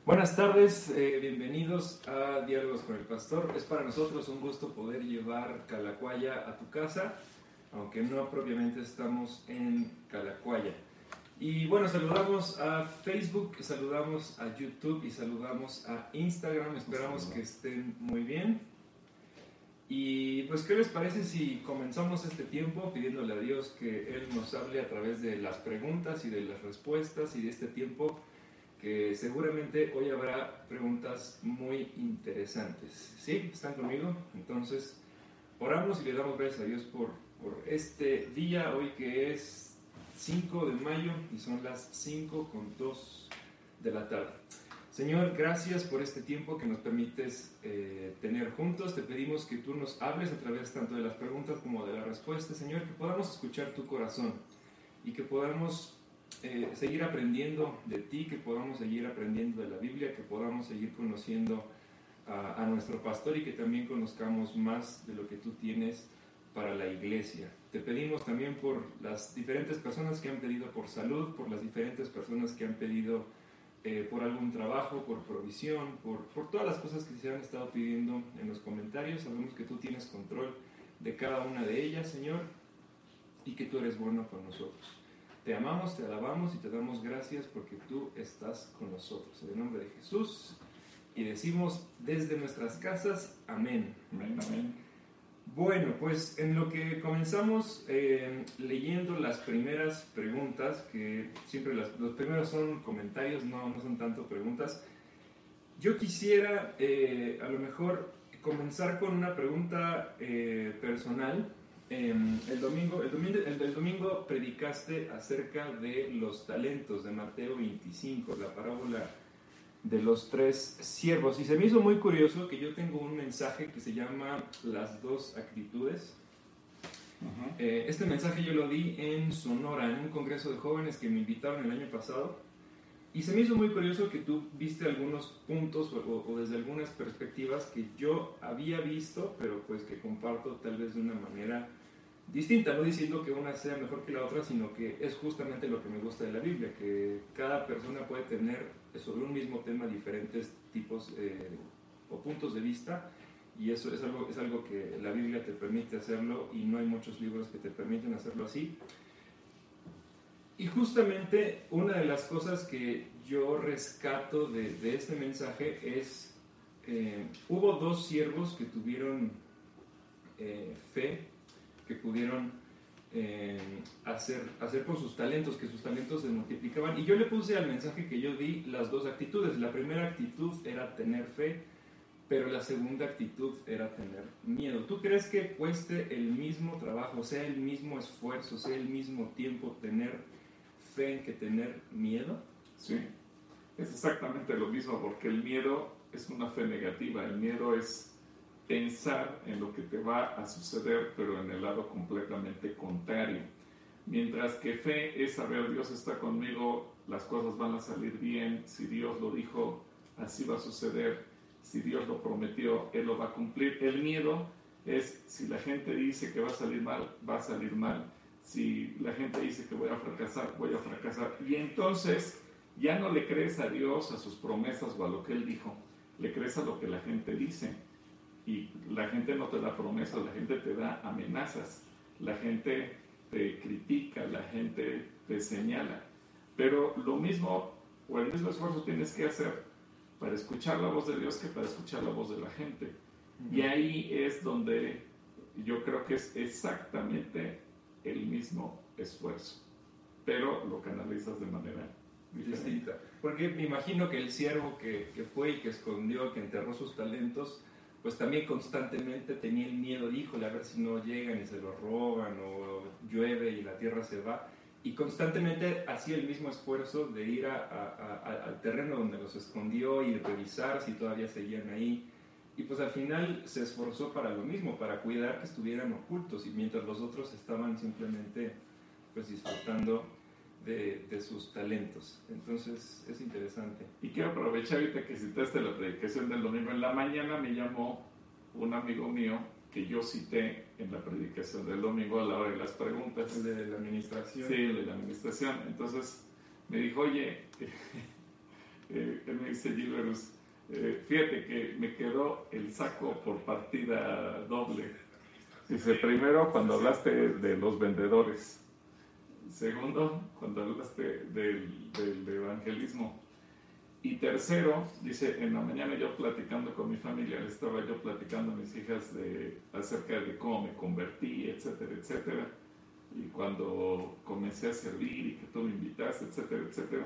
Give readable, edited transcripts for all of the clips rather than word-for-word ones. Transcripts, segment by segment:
Buenas tardes, bienvenidos a Diálogos con el Pastor. Es para nosotros un gusto poder llevar Calacuaya a tu casa, aunque no propiamente estamos en Calacuaya. Y bueno, saludamos a Facebook, saludamos a YouTube y saludamos a Instagram. Esperamos que estén muy bien. Y pues, ¿qué les parece si comenzamos este tiempo pidiéndole a Dios que Él nos hable a través de las preguntas y de las respuestas y de este tiempo? Que seguramente hoy habrá preguntas muy interesantes. ¿Sí? ¿Están conmigo? Entonces, oramos y le damos gracias a Dios por este día, hoy que es 5 de mayo y son las 5:02 de la tarde. Señor, gracias por este tiempo que nos permites tener juntos. Te pedimos que tú nos hables a través tanto de las preguntas como de las respuestas. Señor, que podamos escuchar tu corazón y que podamos seguir aprendiendo de ti, que podamos seguir aprendiendo de la Biblia, que podamos seguir conociendo a nuestro pastor y que también conozcamos más de lo que tú tienes para la iglesia. Te pedimos también por las diferentes personas que han pedido por salud, por las diferentes personas que han pedido por algún trabajo, por provisión, por todas las cosas que se han estado pidiendo en los comentarios. Sabemos que tú tienes control de cada una de ellas, Señor, y que tú eres bueno con nosotros. Te amamos, te alabamos y te damos gracias porque tú estás con nosotros. En el nombre de Jesús. Y decimos desde nuestras casas, amén. Amén, amén. Bueno, pues en lo que comenzamos leyendo las primeras preguntas, que siempre los primeros son comentarios, no son tanto preguntas. Yo quisiera a lo mejor comenzar con una pregunta personal. El domingo predicaste acerca de los talentos de Mateo 25, la parábola de los 3 siervos. Y se me hizo muy curioso que yo tengo un mensaje que se llama Las dos actitudes. Este mensaje yo lo di en Sonora, en un congreso de jóvenes que me invitaron el año pasado. Y se me hizo muy curioso que tú viste algunos puntos o desde algunas perspectivas que yo había visto, pero pues que comparto tal vez de una manera distinta, no diciendo que una sea mejor que la otra, sino que es justamente lo que me gusta de la Biblia, que cada persona puede tener sobre un mismo tema diferentes tipos o puntos de vista, y eso es algo que la Biblia te permite hacerlo, y no hay muchos libros que te permiten hacerlo así. Y justamente una de las cosas que yo rescato de este mensaje es, hubo 2 siervos que tuvieron fe, que pudieron hacer con sus talentos, que sus talentos se multiplicaban. Y yo le puse al mensaje que yo di las 2 actitudes. La primera actitud era tener fe, pero la segunda actitud era tener miedo. ¿Tú crees que cueste el mismo trabajo, sea el mismo esfuerzo, sea el mismo tiempo tener fe que tener miedo? Sí, es exactamente lo mismo, porque el miedo es una fe negativa. El miedo es pensar en lo que te va a suceder, pero en el lado completamente contrario. Mientras que fe es saber, Dios está conmigo, las cosas van a salir bien, si Dios lo dijo, así va a suceder, si Dios lo prometió, Él lo va a cumplir. El miedo es, si la gente dice que va a salir mal, va a salir mal. Si la gente dice que voy a fracasar, voy a fracasar. Y entonces ya no le crees a Dios, a sus promesas o a lo que Él dijo, le crees a lo que la gente dice. Y la gente no te da promesas, la gente te da amenazas, la gente te critica, la gente te señala. Pero lo mismo, o el mismo esfuerzo tienes que hacer para escuchar la voz de Dios que para escuchar la voz de la gente. Y ahí es donde yo creo que es exactamente el mismo esfuerzo, pero lo canalizas de manera distinta. Porque me imagino que el siervo que fue y que escondió, que enterró sus talentos, pues también constantemente tenía el miedo, híjole, a ver si no llegan y se los roban, o llueve y la tierra se va, y constantemente hacía el mismo esfuerzo de ir al terreno donde los escondió y revisar si todavía seguían ahí, y pues al final se esforzó para lo mismo, para cuidar que estuvieran ocultos, y mientras los otros estaban simplemente pues disfrutando de sus talentos. Entonces es interesante. Y quiero aprovechar ahorita que citaste la predicación del domingo. En la mañana me llamó un amigo mío que yo cité en la predicación del domingo a la hora de las preguntas. De la administración. Sí, de la administración. Entonces me dijo, oye, Él me dice, Gilberus, fíjate que me quedó el saco por partida doble. Dice, primero, cuando hablaste de los vendedores. Segundo, cuando hablaste del evangelismo. Y tercero, dice, en la mañana yo platicando con mi familia, le estaba yo platicando a mis hijas acerca de cómo me convertí, etcétera, etcétera. Y cuando comencé a servir y que tú me invitaste, etcétera, etcétera.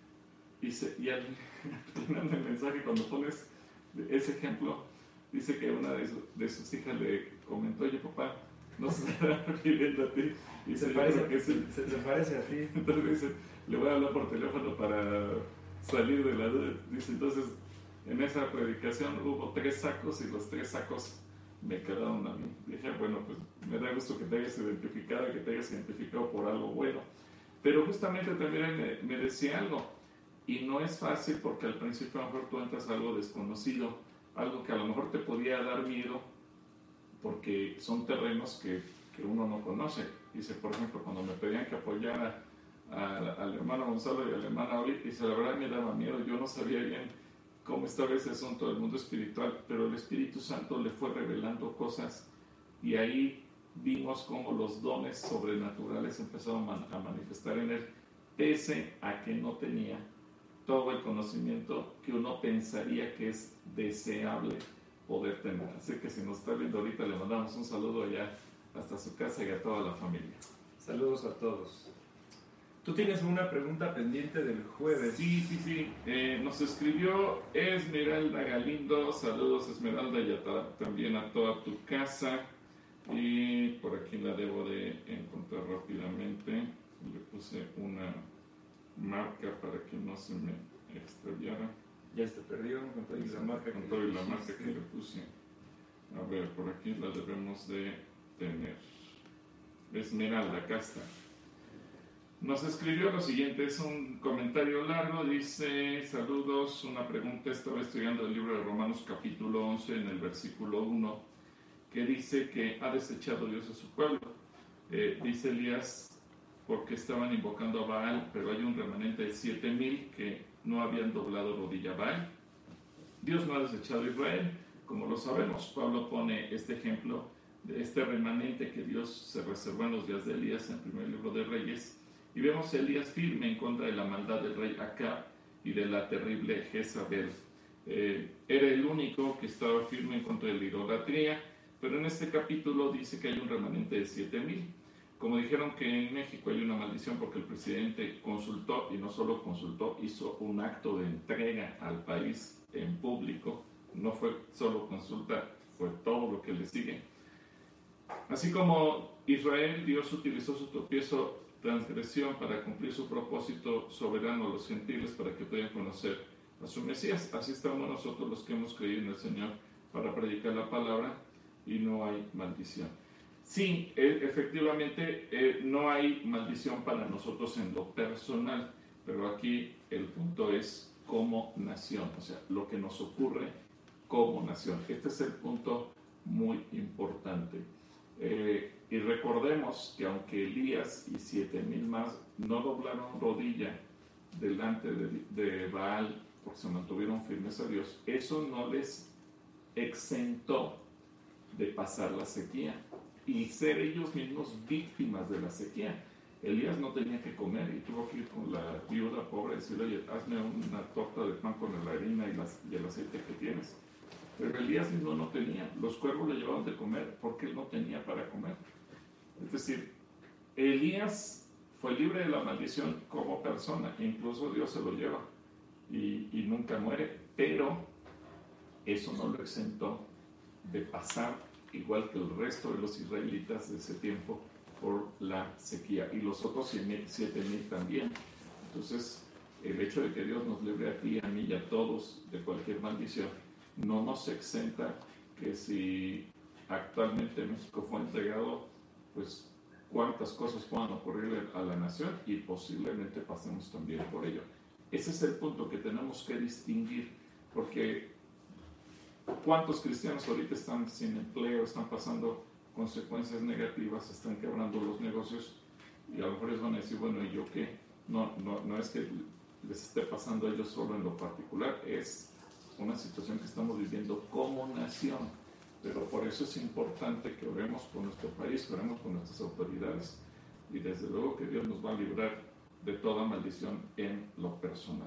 Y al final del mensaje, cuando pones ese ejemplo, dice que una de sus hijas le comentó, oye papá, no se estará refiriendo a ti. Y se parece a ti. Entonces dice, le voy a hablar por teléfono para salir de la duda. Dice, entonces en esa predicación hubo 3 sacos y los 3 sacos me quedaron a mí. Dije, bueno, pues me da gusto que te hayas identificado y que te hayas identificado por algo bueno. Pero justamente también me decía algo, y no es fácil porque al principio a lo mejor tú entras a algo desconocido, algo que a lo mejor te podía dar miedo porque son terrenos que uno no conoce. Dice, por ejemplo, cuando me pedían que apoyara al hermano Gonzalo y a la hermana Oli, dice, la verdad me daba miedo, yo no sabía bien cómo estaba ese asunto del mundo espiritual, pero el Espíritu Santo le fue revelando cosas y ahí vimos cómo los dones sobrenaturales empezaron a manifestar en él, pese a que no tenía todo el conocimiento que uno pensaría que es deseable poder tener. Así que si nos está viendo ahorita, le mandamos un saludo allá hasta su casa y a toda la familia. Saludos a todos. Tú tienes una pregunta pendiente del jueves. Sí. Nos escribió Esmeralda Galindo. Saludos, Esmeralda, y también a toda tu casa. Y por aquí la debo de encontrar rápidamente. Le puse una marca para que no se me extraviara. Ya se perdió con toda la marca que le puse. A ver, por aquí la debemos de tener. Esmeralda, acá está. Nos escribió lo siguiente, es un comentario largo, dice, saludos, una pregunta, estaba estudiando el libro de Romanos capítulo 11 en el versículo 1, que dice que ha desechado Dios a su pueblo. Dice Elías, porque estaban invocando a Baal, pero hay un remanente de 7,000 que no habían doblado rodilla a Baal. Dios no ha desechado a Israel, como lo sabemos. Pablo pone este ejemplo de este remanente que Dios se reservó en los días de Elías en el primer libro de Reyes. Y vemos a Elías firme en contra de la maldad del rey Acab y de la terrible Jezabel. Era el único que estaba firme en contra de la idolatría, pero en este capítulo dice que hay un remanente de 7,000. Como dijeron que en México hay una maldición porque el presidente consultó, y no solo consultó, hizo un acto de entrega al país en público. No fue solo consulta, fue todo lo que le sigue. Así como Israel, Dios utilizó su tropiezo, transgresión para cumplir su propósito soberano a los gentiles para que puedan conocer a su Mesías. Así estamos nosotros los que hemos creído en el Señor para predicar la palabra y no hay maldición. Sí, efectivamente no hay maldición para nosotros en lo personal, pero aquí el punto es como nación, o sea, lo que nos ocurre como nación. Este es el punto muy importante. Y recordemos que aunque Elías y 7,000 más no doblaron rodilla delante de Baal porque se mantuvieron firmes a Dios, eso no les exentó de pasar la sequía y ser ellos mismos víctimas de la sequía. Elías no tenía que comer y tuvo que ir con la viuda pobre y decirle, oye, hazme una torta de pan con la harina y el aceite que tienes. Pero Elías mismo no tenía, los cuervos le llevaban de comer porque él no tenía para comer. Es decir, Elías fue libre de la maldición como persona, incluso Dios se lo lleva y nunca muere, pero eso no lo exentó de pasar, igual que el resto de los israelitas de ese tiempo, por la sequía, y los otros 7,000 también. Entonces, el hecho de que Dios nos libre a ti, a mí y a todos de cualquier maldición, no nos exenta que si actualmente México fue entregado, pues cuántas cosas puedan ocurrir a la nación y posiblemente pasemos también por ello. Ese es el punto que tenemos que distinguir, porque ¿cuántos cristianos ahorita están sin empleo, están pasando consecuencias negativas, están quebrando los negocios? Y a lo mejor ellos van a decir, bueno, ¿y yo qué? No es que les esté pasando a ellos solo en lo particular, es una situación que estamos viviendo como nación, pero por eso es importante que oremos por nuestro país, que oremos por nuestras autoridades, y desde luego que Dios nos va a librar de toda maldición en lo personal.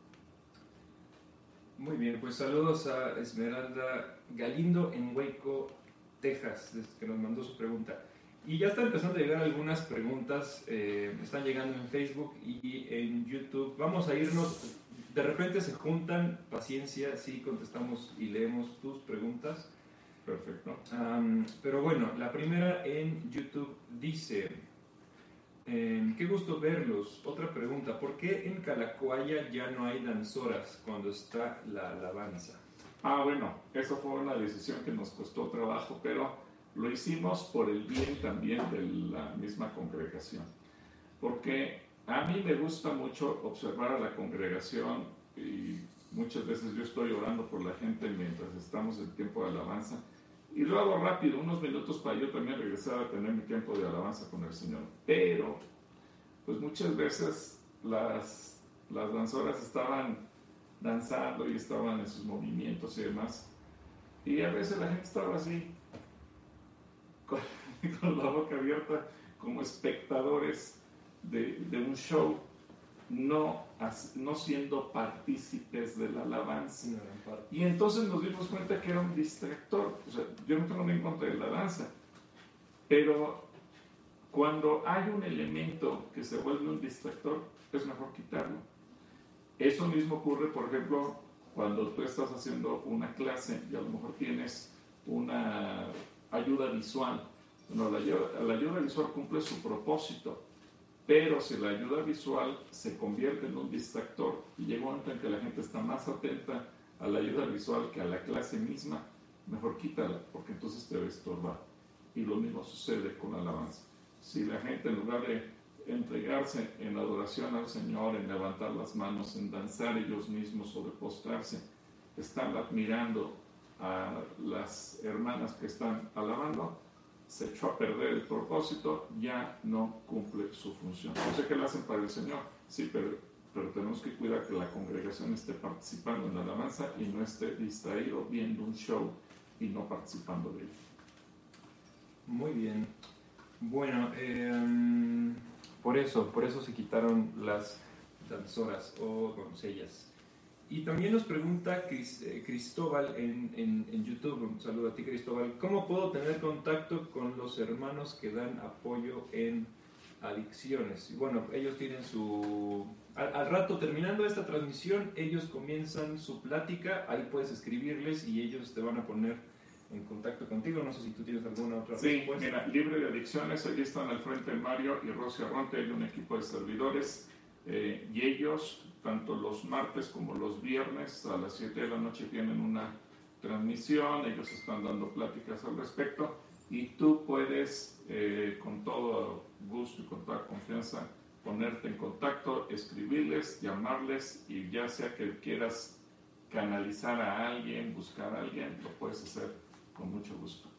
Muy bien, pues saludos a Esmeralda Galindo en Waco, Texas, que nos mandó su pregunta. Y ya están empezando a llegar algunas preguntas, están llegando en Facebook y en YouTube. Vamos a irnos, de repente se juntan, paciencia, sí contestamos y leemos tus preguntas. Perfecto. Pero bueno, la primera en YouTube dice, qué gusto verlos. Otra pregunta, ¿por qué en Calacuaya ya no hay danzoras cuando está la alabanza? Bueno, esa fue una decisión que nos costó trabajo, pero lo hicimos por el bien también de la misma congregación. Porque a mí me gusta mucho observar a la congregación y muchas veces yo estoy orando por la gente mientras estamos en tiempo de alabanza. Y lo hago rápido, unos minutos para yo también regresar a tener mi tiempo de alabanza con el Señor. Pero, pues muchas veces las danzoras estaban danzando y estaban en sus movimientos y demás. Y a veces la gente estaba así, con la boca abierta, como espectadores de un show, no siendo partícipes de la alabanza. Y entonces nos dimos cuenta que era un distractor. O sea, yo no tengo nada en contra de la danza, pero cuando hay un elemento que se vuelve un distractor, es mejor quitarlo. Eso mismo ocurre, por ejemplo, cuando tú estás haciendo una clase y a lo mejor tienes una ayuda visual. Bueno, la ayuda visual cumple su propósito, pero si la ayuda visual se convierte en un distractor y llega un momento en que la gente está más atenta a la ayuda visual que a la clase misma, mejor quítala, porque entonces te va a estorbar. Y lo mismo sucede con la alabanza. Si la gente, en lugar de entregarse en adoración al Señor, en levantar las manos, en danzar ellos mismos o de postrarse, están admirando a las hermanas que están alabando, se echó a perder el propósito, ya no cumple su función. No sé qué lo hacen para el Señor, sí, pero tenemos que cuidar que la congregación esté participando en la alabanza y no esté distraído viendo un show y no participando de él. Muy bien. Bueno, por eso se quitaron las danzoras o doncellas. Y también nos pregunta Cristóbal en YouTube, un saludo a ti Cristóbal, ¿cómo puedo tener contacto con los hermanos que dan apoyo en adicciones? Y bueno, ellos tienen al rato, terminando esta transmisión, ellos comienzan su plática, ahí puedes escribirles y ellos te van a poner en contacto contigo. No sé si tú tienes alguna otra respuesta. Sí, mira, Libre de Adicciones, allí están al frente Mario y Rosy Arronte, hay un equipo de servidores y ellos, tanto los martes como los viernes a las 7 de la noche tienen una transmisión, ellos están dando pláticas al respecto y tú puedes con todo gusto y con toda confianza ponerte en contacto, escribirles, llamarles y ya sea que quieras canalizar a alguien, buscar a alguien, lo puedes hacer con mucho gusto.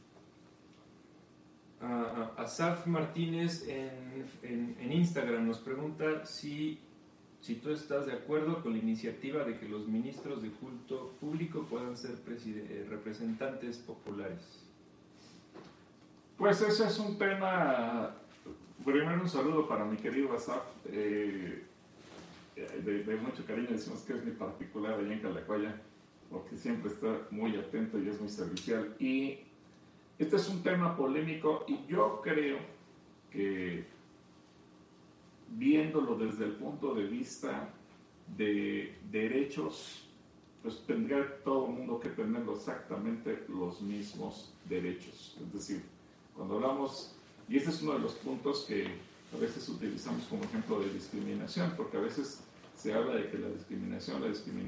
Asaf Martínez en Instagram nos pregunta si tú estás de acuerdo con la iniciativa de que los ministros de culto público puedan ser representantes populares. Pues ese es un tema. Primero un saludo para mi querido Asaf, de mucho cariño, decimos que es mi particular allá en Calacuaya, porque siempre está muy atento y es muy servicial. Y este es un tema polémico y yo creo que viéndolo desde el punto de vista de derechos, pues tendría todo el mundo que tener exactamente los mismos derechos. Es decir, cuando hablamos, y este es uno de los puntos que a veces utilizamos como ejemplo de discriminación, porque a veces se habla de que la discriminación,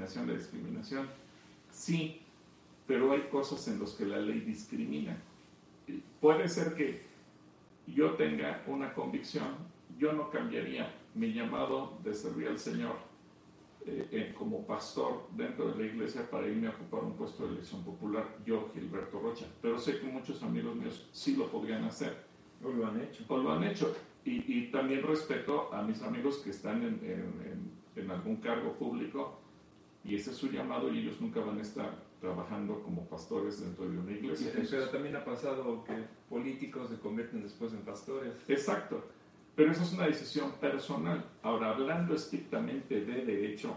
sí, pero hay cosas en las que la ley discrimina. Puede ser que yo tenga una convicción, yo no cambiaría mi llamado de servir al Señor como pastor dentro de la iglesia para irme a ocupar un puesto de elección popular, yo, Gilberto Rocha, pero sé que muchos amigos míos sí lo podrían hacer. O lo han hecho. Y también respeto a mis amigos que están en en algún cargo público y ese es su llamado y ellos nunca van a estar trabajando como pastores dentro de una iglesia. Pero también ha pasado que políticos se convierten después en pastores. Exacto, pero eso es una decisión personal. Ahora, hablando estrictamente de derecho,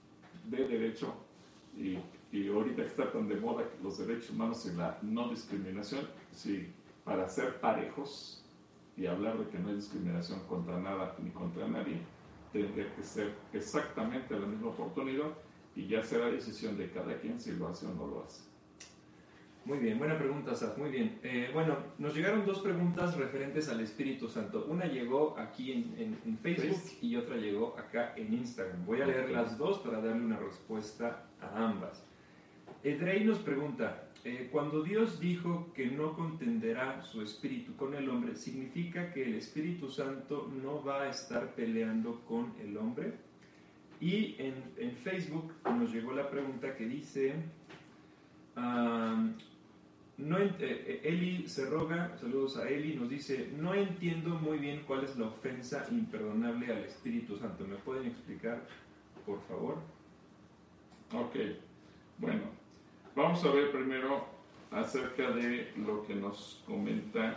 y ahorita está tan de moda los derechos humanos y la no discriminación, sí, para ser parejos y hablar de que no hay discriminación contra nada ni contra nadie, tendría que ser exactamente la misma oportunidad y ya será decisión de cada quien si lo hace o no lo hace. Muy bien, buena pregunta, Saf, muy bien. Bueno, nos llegaron dos preguntas referentes al Espíritu Santo. Una llegó aquí en Facebook y otra llegó acá en Instagram. Voy a leer las dos para darle una respuesta a ambas. Edrey nos pregunta, cuando Dios dijo que no contenderá su espíritu con el hombre, ¿significa que el Espíritu Santo no va a estar peleando con el hombre? Y en Facebook nos llegó la pregunta que dice, Eli Cerroga, saludos a Eli, nos dice, no entiendo muy bien cuál es la ofensa imperdonable al Espíritu Santo. ¿Me pueden explicar, por favor? Ok, bueno, vamos a ver primero acerca de lo que nos comenta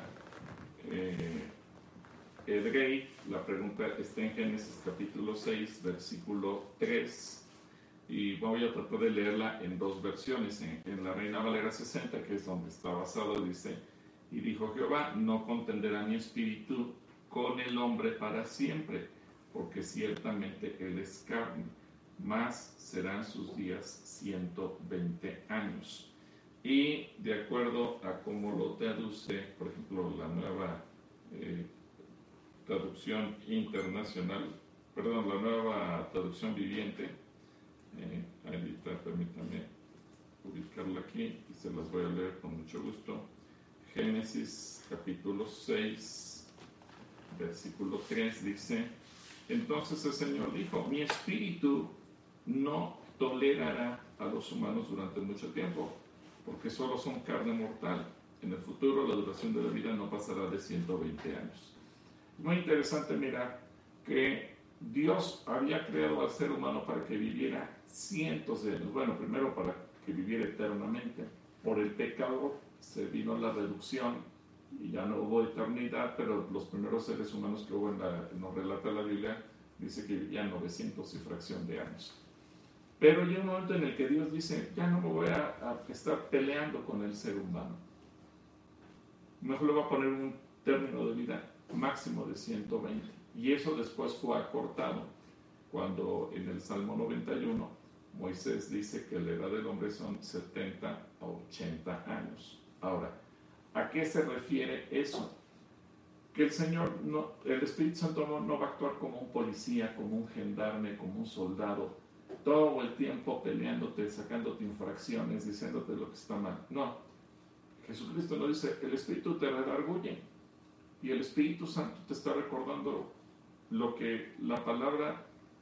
Edrey. La pregunta está en Génesis capítulo 6, versículo 3. Y voy a tratar de leerla en dos versiones. En la Reina Valera 60, que es donde está basado, dice: y dijo Jehová, no contenderá mi espíritu con el hombre para siempre, porque ciertamente él es carne, más serán sus días 120 años. Y de acuerdo a cómo lo traduce, por ejemplo, la nueva traducción internacional, perdón, la nueva traducción viviente, ahorita permítanme ubicarla aquí y se las voy a leer con mucho gusto. Génesis capítulo 6, versículo 3 dice: entonces el Señor dijo, mi espíritu no tolerará a los humanos durante mucho tiempo, porque solo son carne mortal. En el futuro la duración de la vida no pasará de 120 años. Muy interesante mirar que Dios había creado al ser humano para que viviera cientos de años. Bueno, primero para que viviera eternamente. Por el pecado se vino la reducción y ya no hubo eternidad, pero los primeros seres humanos que hubo nos relata la Biblia, dice que vivían 900 y fracción de años. Pero llega un momento en el que Dios dice, ya no me voy a estar peleando con el ser humano. Mejor le voy a poner un término de vida máximo de 120. Y eso después fue acortado cuando en el Salmo 91 Moisés dice que la edad del hombre son 70 a 80 años. Ahora, ¿a qué se refiere eso? Que el Espíritu Santo no va a actuar como un policía, como un gendarme, como un soldado, todo el tiempo peleándote, sacándote infracciones, diciéndote lo que está mal. No, Jesucristo nos dice, el Espíritu te redarguye y el Espíritu Santo te está recordando lo que la palabra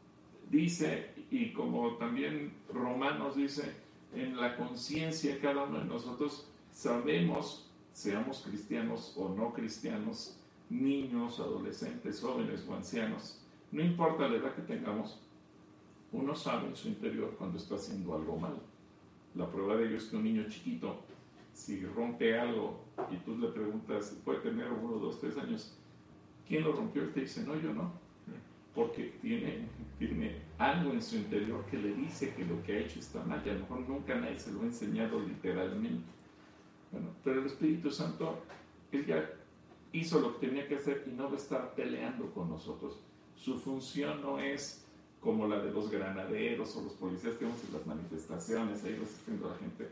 dice, y como también Romanos dice, en la conciencia cada uno de nosotros sabemos, seamos cristianos o no cristianos, niños, adolescentes, jóvenes o ancianos, no importa la edad que tengamos, uno sabe en su interior cuando está haciendo algo mal. La prueba de ello es que un niño chiquito, si rompe algo y tú le preguntas, puede tener 1, 2, 3 años, ¿quién lo rompió? Él te dice, no, yo no, porque tiene algo en su interior que le dice que lo que ha hecho está mal, y a lo mejor nunca nadie se lo ha enseñado literalmente. Bueno, pero el Espíritu Santo, él ya hizo lo que tenía que hacer y no va a estar peleando con nosotros. Su función no es como la de los granaderos o los policías que vemos en las manifestaciones, ahí resistiendo a la gente.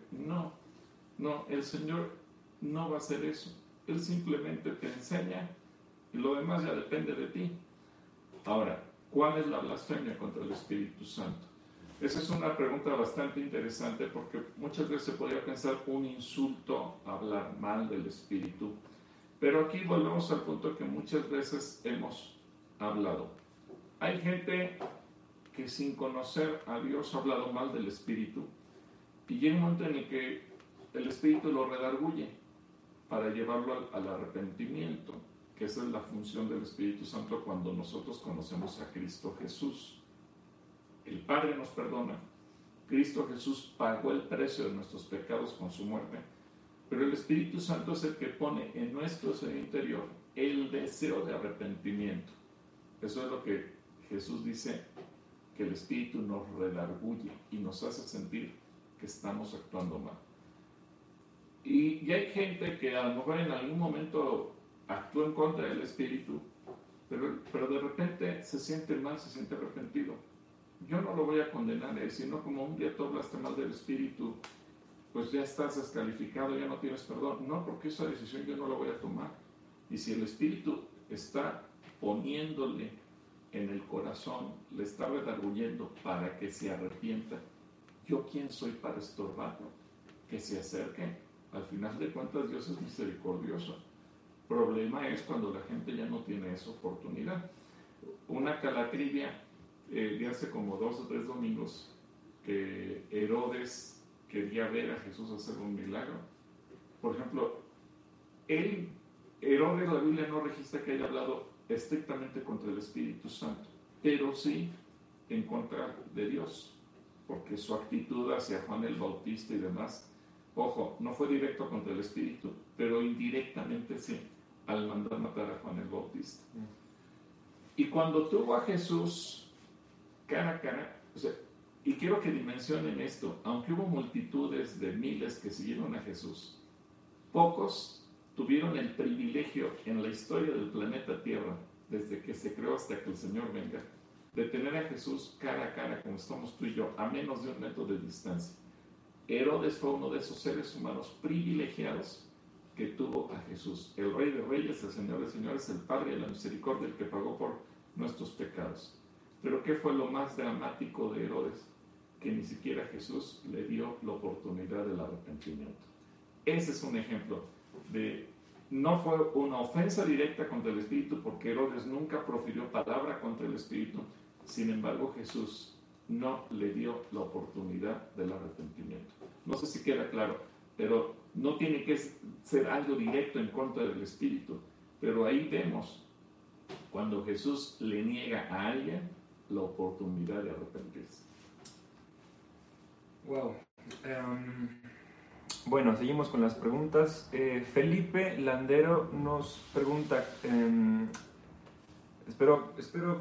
No, el Señor no va a hacer eso. Él simplemente te enseña y lo demás ya depende de ti. Ahora, ¿cuál es la blasfemia contra el Espíritu Santo? Esa es una pregunta bastante interesante porque muchas veces se podría pensar un insulto hablar mal del Espíritu, pero aquí volvemos al punto que muchas veces hemos hablado. Hay gente que sin conocer a Dios ha hablado mal del Espíritu y llega un momento en el que el Espíritu lo redarguye para llevarlo al arrepentimiento, que esa es la función del Espíritu Santo cuando nosotros conocemos a Cristo Jesús. El Padre nos perdona, Cristo Jesús pagó el precio de nuestros pecados con su muerte, pero el Espíritu Santo es el que pone en nuestro ser interior el deseo de arrepentimiento. Eso es lo que Jesús dice, que el Espíritu nos redarguye y nos hace sentir que estamos actuando mal. Y hay gente que a lo mejor en algún momento actuó en contra del Espíritu, pero de repente se siente mal, se siente arrepentido. Yo no lo voy a condenar, sino como un día tú hablaste mal del Espíritu, pues ya estás descalificado, ya no tienes perdón. No, porque esa decisión yo no la voy a tomar. Y si el Espíritu está poniéndole en el corazón, le está redarguyendo para que se arrepienta, ¿yo quién soy para estorbarlo? Que se acerque. Al final de cuentas, Dios es misericordioso. El problema es cuando la gente ya no tiene esa oportunidad. Una calatrivia de hace como 2 o 3 domingos, que Herodes quería ver a Jesús hacer un milagro. Por ejemplo, Herodes, la Biblia no registra que haya hablado estrictamente contra el Espíritu Santo, pero sí en contra de Dios, porque su actitud hacia Juan el Bautista y demás, ojo, no fue directo contra el Espíritu, pero indirectamente sí, al mandar matar a Juan el Bautista. Y cuando tuvo a Jesús cara a cara, o sea, y quiero que dimensionen esto, aunque hubo multitudes de miles que siguieron a Jesús, pocos tuvieron el privilegio en la historia del planeta Tierra, desde que se creó hasta que el Señor venga, de tener a Jesús cara a cara, como estamos tú y yo, a menos de 1 metro de distancia. Herodes fue uno de esos seres humanos privilegiados que tuvo a Jesús, el Rey de Reyes, el Señor de Señores, el Padre de la Misericordia, el que pagó por nuestros pecados. Pero ¿qué fue lo más dramático de Herodes? Que ni siquiera Jesús le dio la oportunidad del arrepentimiento. Ese es un ejemplo de, no fue una ofensa directa contra el Espíritu, porque Herodes nunca profirió palabra contra el Espíritu. Sin embargo, Jesús no le dio la oportunidad del arrepentimiento. No sé si queda claro, pero no tiene que ser algo directo en contra del Espíritu. Pero ahí vemos cuando Jesús le niega a alguien la oportunidad de arrepentirse. Wow. Bueno, seguimos con las preguntas. Felipe Landero nos pregunta, espero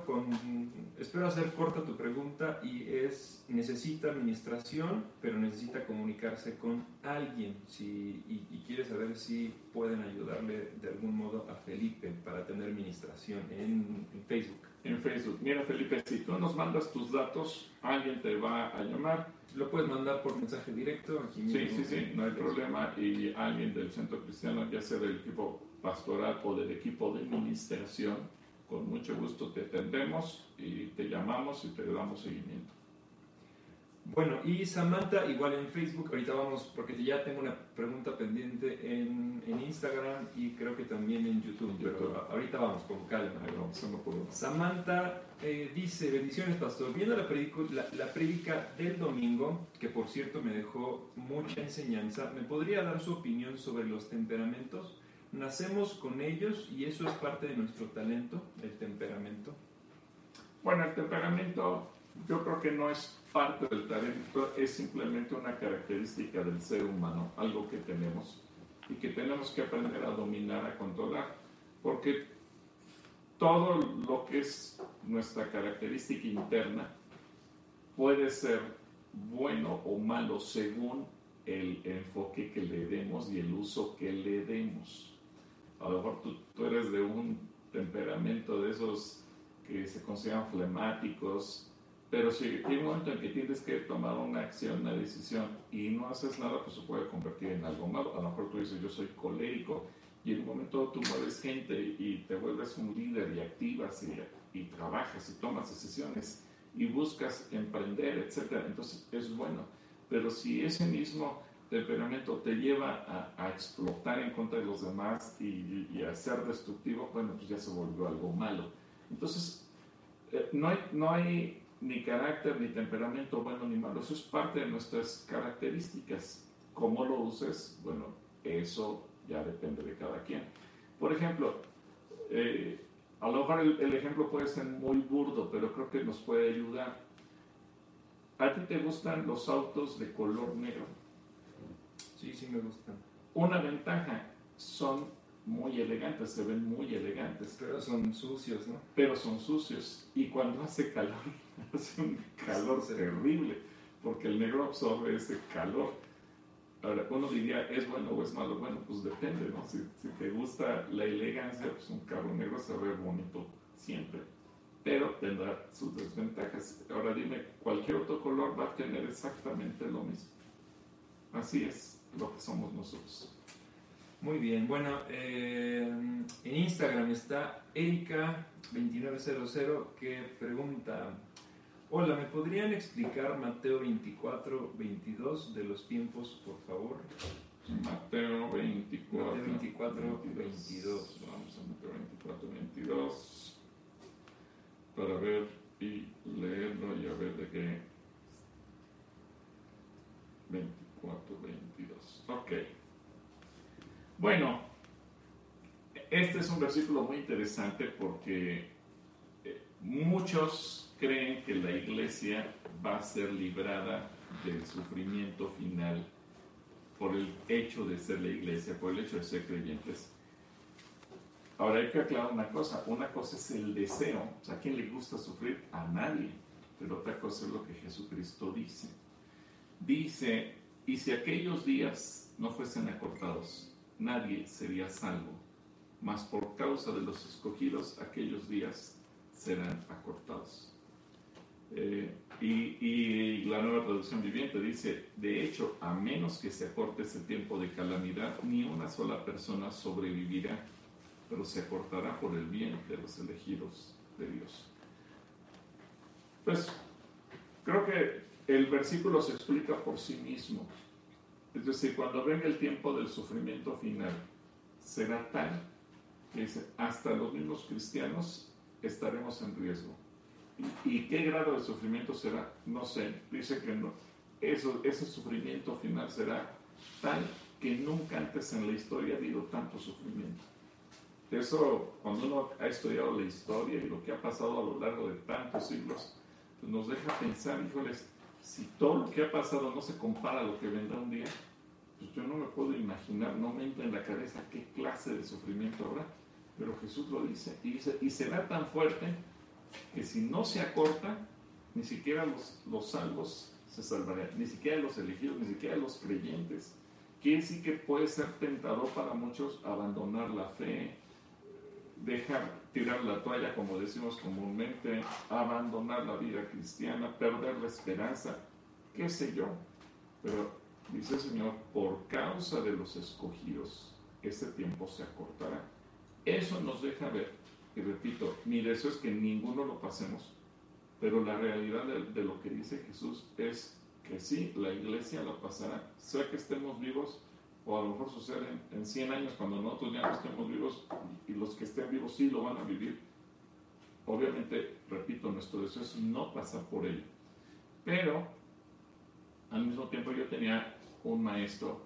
hacer corta tu pregunta, y es: necesita administración, pero necesita comunicarse con alguien, y quiere saber si pueden ayudarle de algún modo a Felipe para tener administración en Facebook. En Facebook. Mira, Felipe, si tú nos mandas tus datos, alguien te va a llamar. Lo puedes mandar por mensaje directo aquí mismo. Sí, no hay problema. Y alguien del Centro Cristiano, ya sea del equipo pastoral o del equipo de administración, con mucho gusto te atendemos y te llamamos y te damos seguimiento. Bueno, y Samantha, igual en Facebook, ahorita vamos, porque ya tengo una pregunta pendiente en Instagram y creo que también en YouTube, pero ahorita vamos con calma. Samantha dice: bendiciones, pastor. Viendo la prédica del domingo, que por cierto me dejó mucha enseñanza, ¿me podría dar su opinión sobre los temperamentos? ¿Nacemos con ellos y eso es parte de nuestro talento, el temperamento? Bueno, el temperamento yo creo que no es parte del talento, es simplemente una característica del ser humano, algo que tenemos y que tenemos que aprender a dominar, a controlar, porque todo lo que es nuestra característica interna puede ser bueno o malo según el enfoque que le demos y el uso que le demos. A lo mejor tú eres de un temperamento de esos que se consideran flemáticos, pero si hay un momento en que tienes que tomar una acción, una decisión, y no haces nada, pues se puede convertir en algo malo. A lo mejor tú dices: yo soy colérico, y en un momento tú mueves gente y te vuelves un líder y activas y trabajas y tomas decisiones y buscas emprender, etc. Entonces es bueno. Pero si ese mismo temperamento te lleva a explotar en contra de los demás y a ser destructivo, bueno, pues ya se volvió algo malo. Entonces no hay ni carácter ni temperamento bueno ni malo, eso es parte de nuestras características. ¿Cómo lo uses? Bueno, eso ya depende de cada quien. Por ejemplo, a lo mejor el ejemplo puede ser muy burdo, pero creo que nos puede ayudar. ¿A ti te gustan los autos de color negro? Sí, sí me gustan. Una ventaja, son muy elegantes, se ven muy elegantes. Pero son sucios, ¿no? Pero son sucios. Y cuando hace calor, hace un calor terrible, porque el negro absorbe ese calor. Ahora, uno diría, ¿es bueno o es malo? Bueno, pues depende, ¿no? Si te gusta la elegancia, pues un carro negro se ve bonito siempre, pero tendrá sus desventajas. Ahora dime, cualquier otro color va a tener exactamente lo mismo. Así es lo que somos nosotros. Muy bien, bueno, en Instagram está Erika2900 que pregunta: hola, ¿me podrían explicar Mateo 24:22 de los tiempos, por favor? Mateo 24, Mateo 24:22. Vamos a Mateo 24:22 para ver y leerlo y a ver de qué. 24:22. Ok. Bueno, este es un versículo muy interesante porque muchos creen que la iglesia va a ser librada del sufrimiento final por el hecho de ser la iglesia, por el hecho de ser creyentes. Ahora hay que aclarar una cosa es el deseo, o sea, ¿a quién le gusta sufrir? A nadie, pero otra cosa es lo que Jesucristo dice. Dice, y si aquellos días no fuesen acortados, nadie sería salvo, mas por causa de los escogidos, aquellos días serán acortados. Y la Nueva Traducción Viviente dice, de hecho, a menos que se acorte ese tiempo de calamidad, ni una sola persona sobrevivirá, pero se acortará por el bien de los elegidos de Dios. Pues, creo que el versículo se explica por sí mismo. Es decir, cuando venga el tiempo del sufrimiento final, será tal que dice, hasta los mismos cristianos estaremos en riesgo. ¿Y qué grado de sufrimiento será? No sé. Dice que no. Ese sufrimiento final será tal que nunca antes en la historia ha habido tanto sufrimiento. Eso, cuando uno ha estudiado la historia y lo que ha pasado a lo largo de tantos siglos, pues nos deja pensar, híjoles, si todo lo que ha pasado no se compara a lo que vendrá un día, pues yo no me puedo imaginar, no me entra en la cabeza qué clase de sufrimiento habrá. Pero Jesús lo dice, y será tan fuerte que si no se acorta, ni siquiera los salvos se salvarán, ni siquiera los elegidos, ni siquiera los creyentes. Quiere decir que puede ser tentador para muchos abandonar la fe, tirar la toalla, como decimos comúnmente, abandonar la vida cristiana, perder la esperanza, qué sé yo. Pero dice el Señor, por causa de los escogidos, ese tiempo se acortará. Eso nos deja ver, y repito, mi deseo es que ninguno lo pasemos, pero la realidad de lo que dice Jesús es que sí, la iglesia lo pasará, sea que estemos vivos, o a lo mejor sucede en 100 años cuando nosotros ya no estemos vivos, y los que estén vivos sí lo van a vivir. Obviamente, repito, nuestro deseo es no pasar por ello, pero al mismo tiempo yo tenía un maestro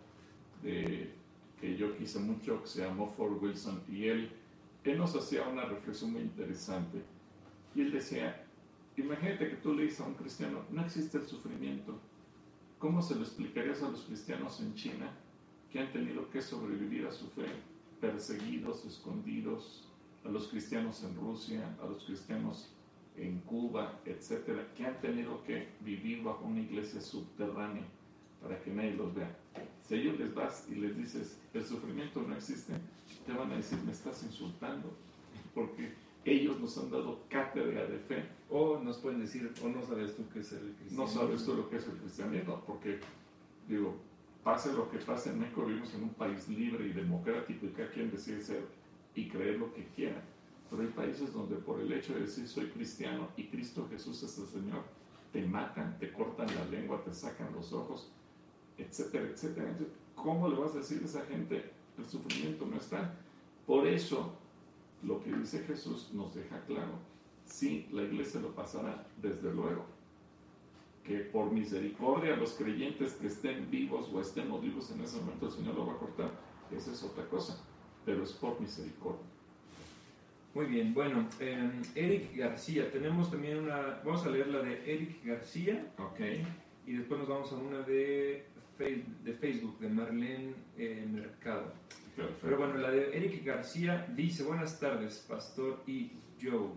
que yo quise mucho, que se llamó Ford Wilson, y él nos hacía una reflexión muy interesante, y él decía, imagínate que tú le dices a un cristiano, no existe el sufrimiento. ¿Cómo se lo explicarías a los cristianos en China que han tenido que sobrevivir a su fe, perseguidos, escondidos, a los cristianos en Rusia, a los cristianos en Cuba, etcétera, que han tenido que vivir bajo una iglesia subterránea para que nadie los vea? Si a ellos les vas y les dices, el sufrimiento no existe, te van a decir, me estás insultando, porque ellos nos han dado cátedra de fe. O nos pueden decir, o no sabes tú qué es el cristianismo. No sabes tú lo que es el cristianismo, porque, digo, pase lo que pase, en México vivimos en un país libre y democrático y cada quien decide ser y creer lo que quiera. Pero hay países donde por el hecho de decir soy cristiano y Cristo Jesús es el Señor, te matan, te cortan la lengua, te sacan los ojos, etcétera, etcétera. Entonces, ¿cómo le vas a decir a esa gente el sufrimiento no está? Por eso, lo que dice Jesús nos deja claro, sí, la iglesia lo pasará, desde luego, que por misericordia los creyentes que estén vivos o estemos vivos en ese momento el Señor lo va a cortar, esa es otra cosa, pero es por misericordia. Muy bien, bueno, Eric García, tenemos también vamos a leer la de Eric García. Ok. Y después nos vamos a una de Facebook, de Marlene Mercado. Perfecto. Pero bueno, la de Eric García dice: buenas tardes, Pastor y Joe.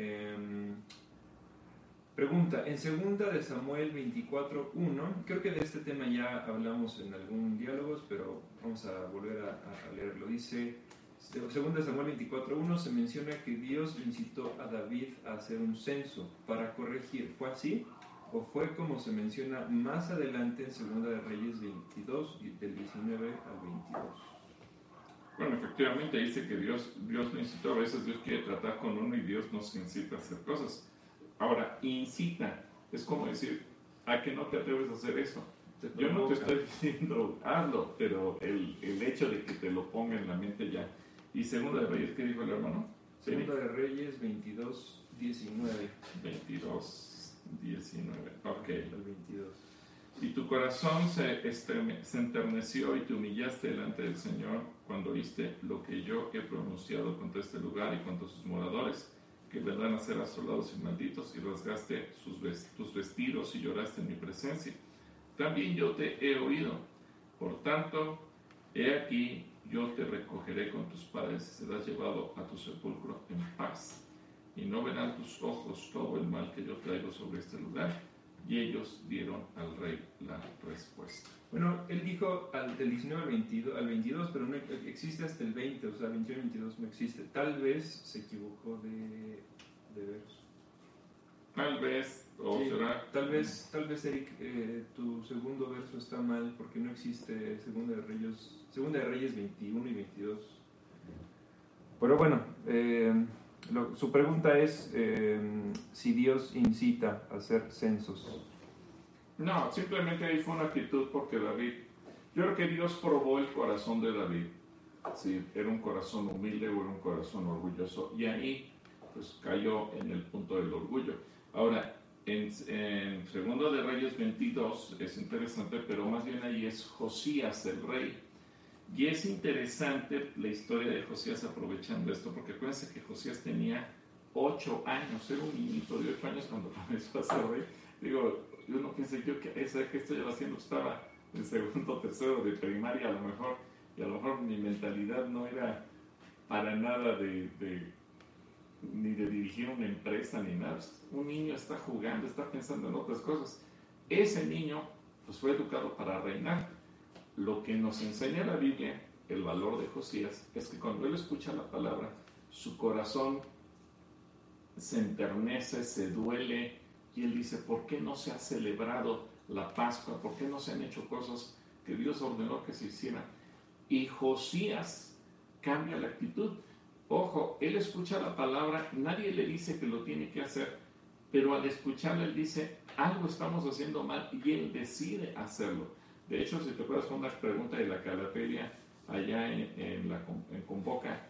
Pregunta, en 2 de Samuel 24:1, creo que de este tema ya hablamos en algún diálogos, pero vamos a volver a leerlo. Dice, 2 de Samuel 24:1 se menciona que Dios incitó a David a hacer un censo para corregir. ¿Fue así? ¿O fue como se menciona más adelante en 2 de Reyes 22, del 19 al 22? Bueno, efectivamente dice que Dios lo incitó. A veces Dios quiere tratar con uno y Dios nos incita a hacer cosas. Ahora, incita es como decir, ¿a que no te atreves a hacer eso? Yo no te estoy diciendo, hazlo, pero el hecho de que te lo ponga en la mente ya. ¿Y 2 de Reyes qué dijo el hermano? 2 de Reyes 22, 19. 22, 19, ok. El 22. Y tu corazón se enterneció y te humillaste delante del Señor cuando oíste lo que yo he pronunciado contra este lugar y contra sus moradores, que vendrán a ser asolados y malditos, y rasgaste tus vestidos y lloraste en mi presencia. También yo te he oído. Por tanto, he aquí, yo te recogeré con tus padres y serás llevado a tu sepulcro en paz. Y no verán tus ojos todo el mal que yo traigo sobre este lugar. Y ellos dieron al rey la respuesta. Bueno, él dijo del 19 al 22, pero no existe hasta el 20, o sea, 21 y 22 no existe. Tal vez se equivocó de verso. Tal vez, o sí, será... Tal vez Eric, tu segundo verso está mal porque no existe 2 de Reyes 21 y 22. Pero bueno, su pregunta es si Dios incita a hacer censos. No, simplemente ahí fue una actitud porque David, yo creo que Dios probó el corazón de David, si era un corazón humilde o era un corazón orgulloso, y ahí pues cayó en el punto del orgullo. Ahora, en 2 de Reyes 22 es interesante, pero más bien ahí es Josías el rey. Y es interesante la historia de Josías aprovechando esto, porque acuérdense que Josías tenía 8 años, era un niñito de 8 años cuando comenzó a ser rey. Digo, yo no pensé yo que esto ya haciendo, estaba en segundo, tercero de primaria a lo mejor, y a lo mejor mi mentalidad no era para nada ni de dirigir una empresa ni nada. Un niño está jugando, está pensando en otras cosas. Ese niño pues fue educado para reinar. Lo que nos enseña la Biblia, el valor de Josías, es que cuando él escucha la palabra, su corazón se enternece, se duele, y él dice, ¿por qué no se ha celebrado la Pascua? ¿Por qué no se han hecho cosas que Dios ordenó que se hicieran? Y Josías cambia la actitud. Ojo, él escucha la palabra, nadie le dice que lo tiene que hacer, pero al escucharla él dice, algo estamos haciendo mal, y él decide hacerlo. De hecho, si te acuerdas, fue una pregunta de la Calateria allá en Convoca,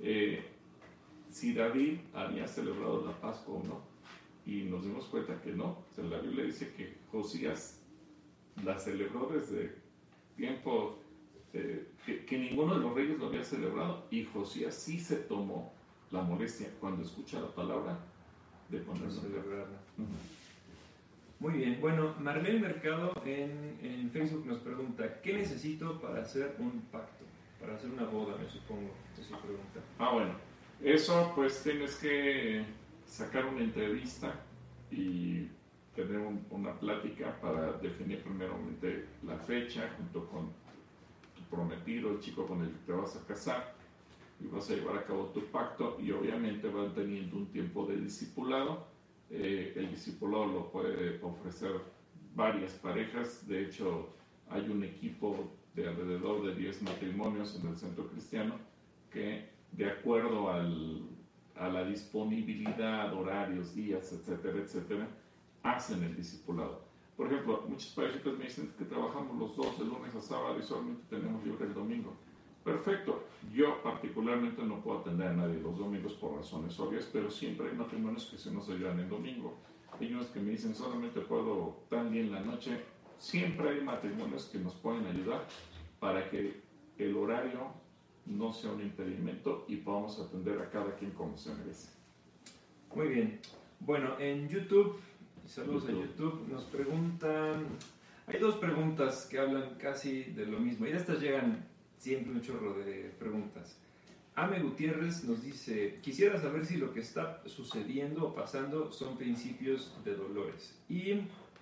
si David había celebrado la Pascua o no, y nos dimos cuenta que no. O sea, la Biblia dice que Josías la celebró desde tiempo que ninguno de los reyes lo había celebrado, y Josías sí se tomó la molestia cuando escucha la palabra de ponerlo en celebrarla. Muy bien, bueno, Marlene Mercado en Facebook nos pregunta, ¿qué necesito para hacer un pacto? Para hacer una boda, me supongo, es su pregunta. Bueno, eso pues tienes que sacar una entrevista y tener una plática para definir primeramente la fecha junto con tu prometido, el chico con el que te vas a casar, y vas a llevar a cabo tu pacto, y obviamente van teniendo un tiempo de discipulado. El discipulado lo puede ofrecer varias parejas. De hecho, hay un equipo de alrededor de 10 matrimonios en el Centro Cristiano que, de acuerdo a la disponibilidad, horarios, días, etcétera, etcétera, hacen el discipulado. Por ejemplo, muchas parejas me dicen que trabajamos los dos de lunes a sábado y solamente tenemos libre el domingo. Perfecto, yo particularmente no puedo atender a nadie los domingos por razones obvias, pero siempre hay matrimonios que se nos ayudan el domingo. Hay unos que me dicen solamente puedo tan bien la noche. Siempre hay matrimonios que nos pueden ayudar para que el horario no sea un impedimento y podamos atender a cada quien como se merece. Muy bien. Bueno, en YouTube, saludos a YouTube, nos preguntan, hay dos preguntas que hablan casi de lo mismo, y de estas llegan siempre un chorro de preguntas. Ame Gutiérrez nos dice, quisiera saber si lo que está sucediendo o pasando son principios de dolores. Y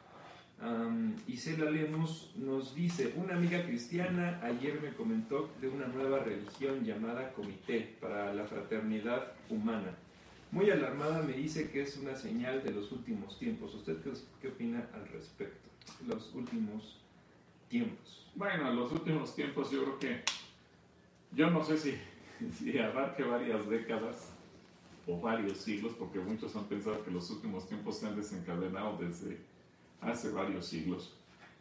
Isela Lemus nos dice, una amiga cristiana ayer me comentó de una nueva religión llamada Comité para la Fraternidad Humana. Muy alarmada me dice que es una señal de los últimos tiempos. ¿Usted qué opina al respecto? Los últimos tiempos. Bueno, en los últimos tiempos yo creo que, yo no sé si abarque varias décadas o varios siglos, porque muchos han pensado que los últimos tiempos se han desencadenado desde hace varios siglos.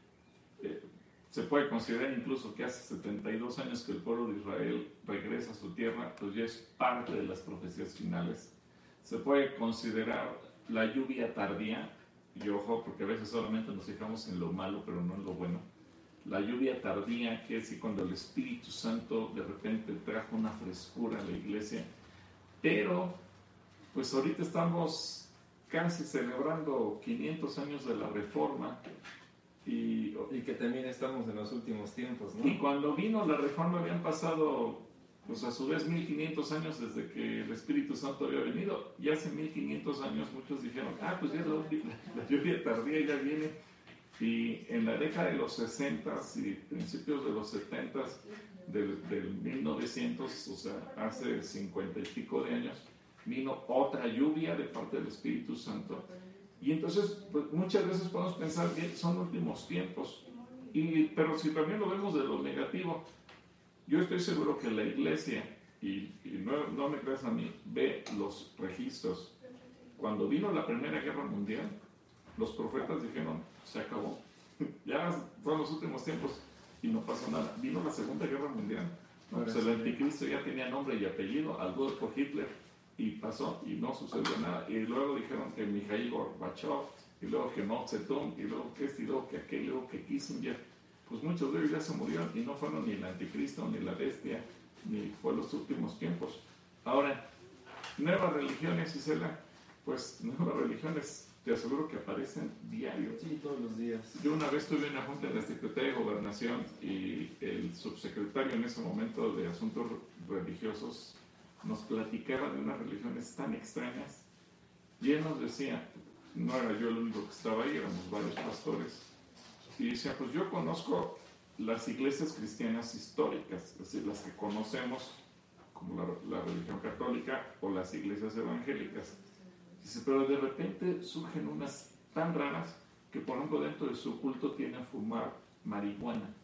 Se puede considerar incluso que hace 72 años que el pueblo de Israel regresa a su tierra, pues ya es parte de las profecías finales. Se puede considerar la lluvia tardía, y ojo, porque a veces solamente nos fijamos en lo malo, pero no en lo bueno. La lluvia tardía, que es cuando el Espíritu Santo de repente trajo una frescura a la iglesia. Pero, pues ahorita estamos casi celebrando 500 años de la Reforma. Y que también estamos en los últimos tiempos, ¿no? Y cuando vino la Reforma habían pasado, pues a su vez, 1500 años desde que el Espíritu Santo había venido. Y hace 1500 años muchos dijeron, pues ya la lluvia tardía ya viene. Y en la década de los 60 y principios de los 70 del 1900, o sea, hace 50 y pico de años, vino otra lluvia de parte del Espíritu Santo. Y entonces, pues, muchas veces podemos pensar que son últimos tiempos, pero si también lo vemos de lo negativo, yo estoy seguro que la iglesia, y no me creas a mí, ve los registros. Cuando vino la Primera Guerra Mundial, los profetas dijeron, se acabó, ya son los últimos tiempos y no pasó nada. Vino la Segunda Guerra Mundial, pues el anticristo ya tenía nombre y apellido, Adolfo Hitler, y pasó y no sucedió nada. Y luego dijeron que Mikhail Gorbachev, y luego que Mao Zedong, y luego que y luego que aquel, y luego que Kissinger. Pues muchos de ellos ya se murieron y no fueron ni el anticristo, ni la bestia, ni fue los últimos tiempos. Ahora, nuevas religiones, Isela, pues nuevas religiones, te aseguro que aparecen diario. Sí, todos los días. Yo una vez tuve una junta en la Secretaría de Gobernación y el subsecretario en ese momento de Asuntos Religiosos nos platicaba de unas religiones tan extrañas y él nos decía, no era yo el único que estaba ahí, éramos varios pastores, y decía, pues yo conozco las iglesias cristianas históricas, es decir, las que conocemos como la religión católica o las iglesias evangélicas. Dice, pero de repente surgen unas tan raras que, por ejemplo, dentro de su culto tienen fumar marihuana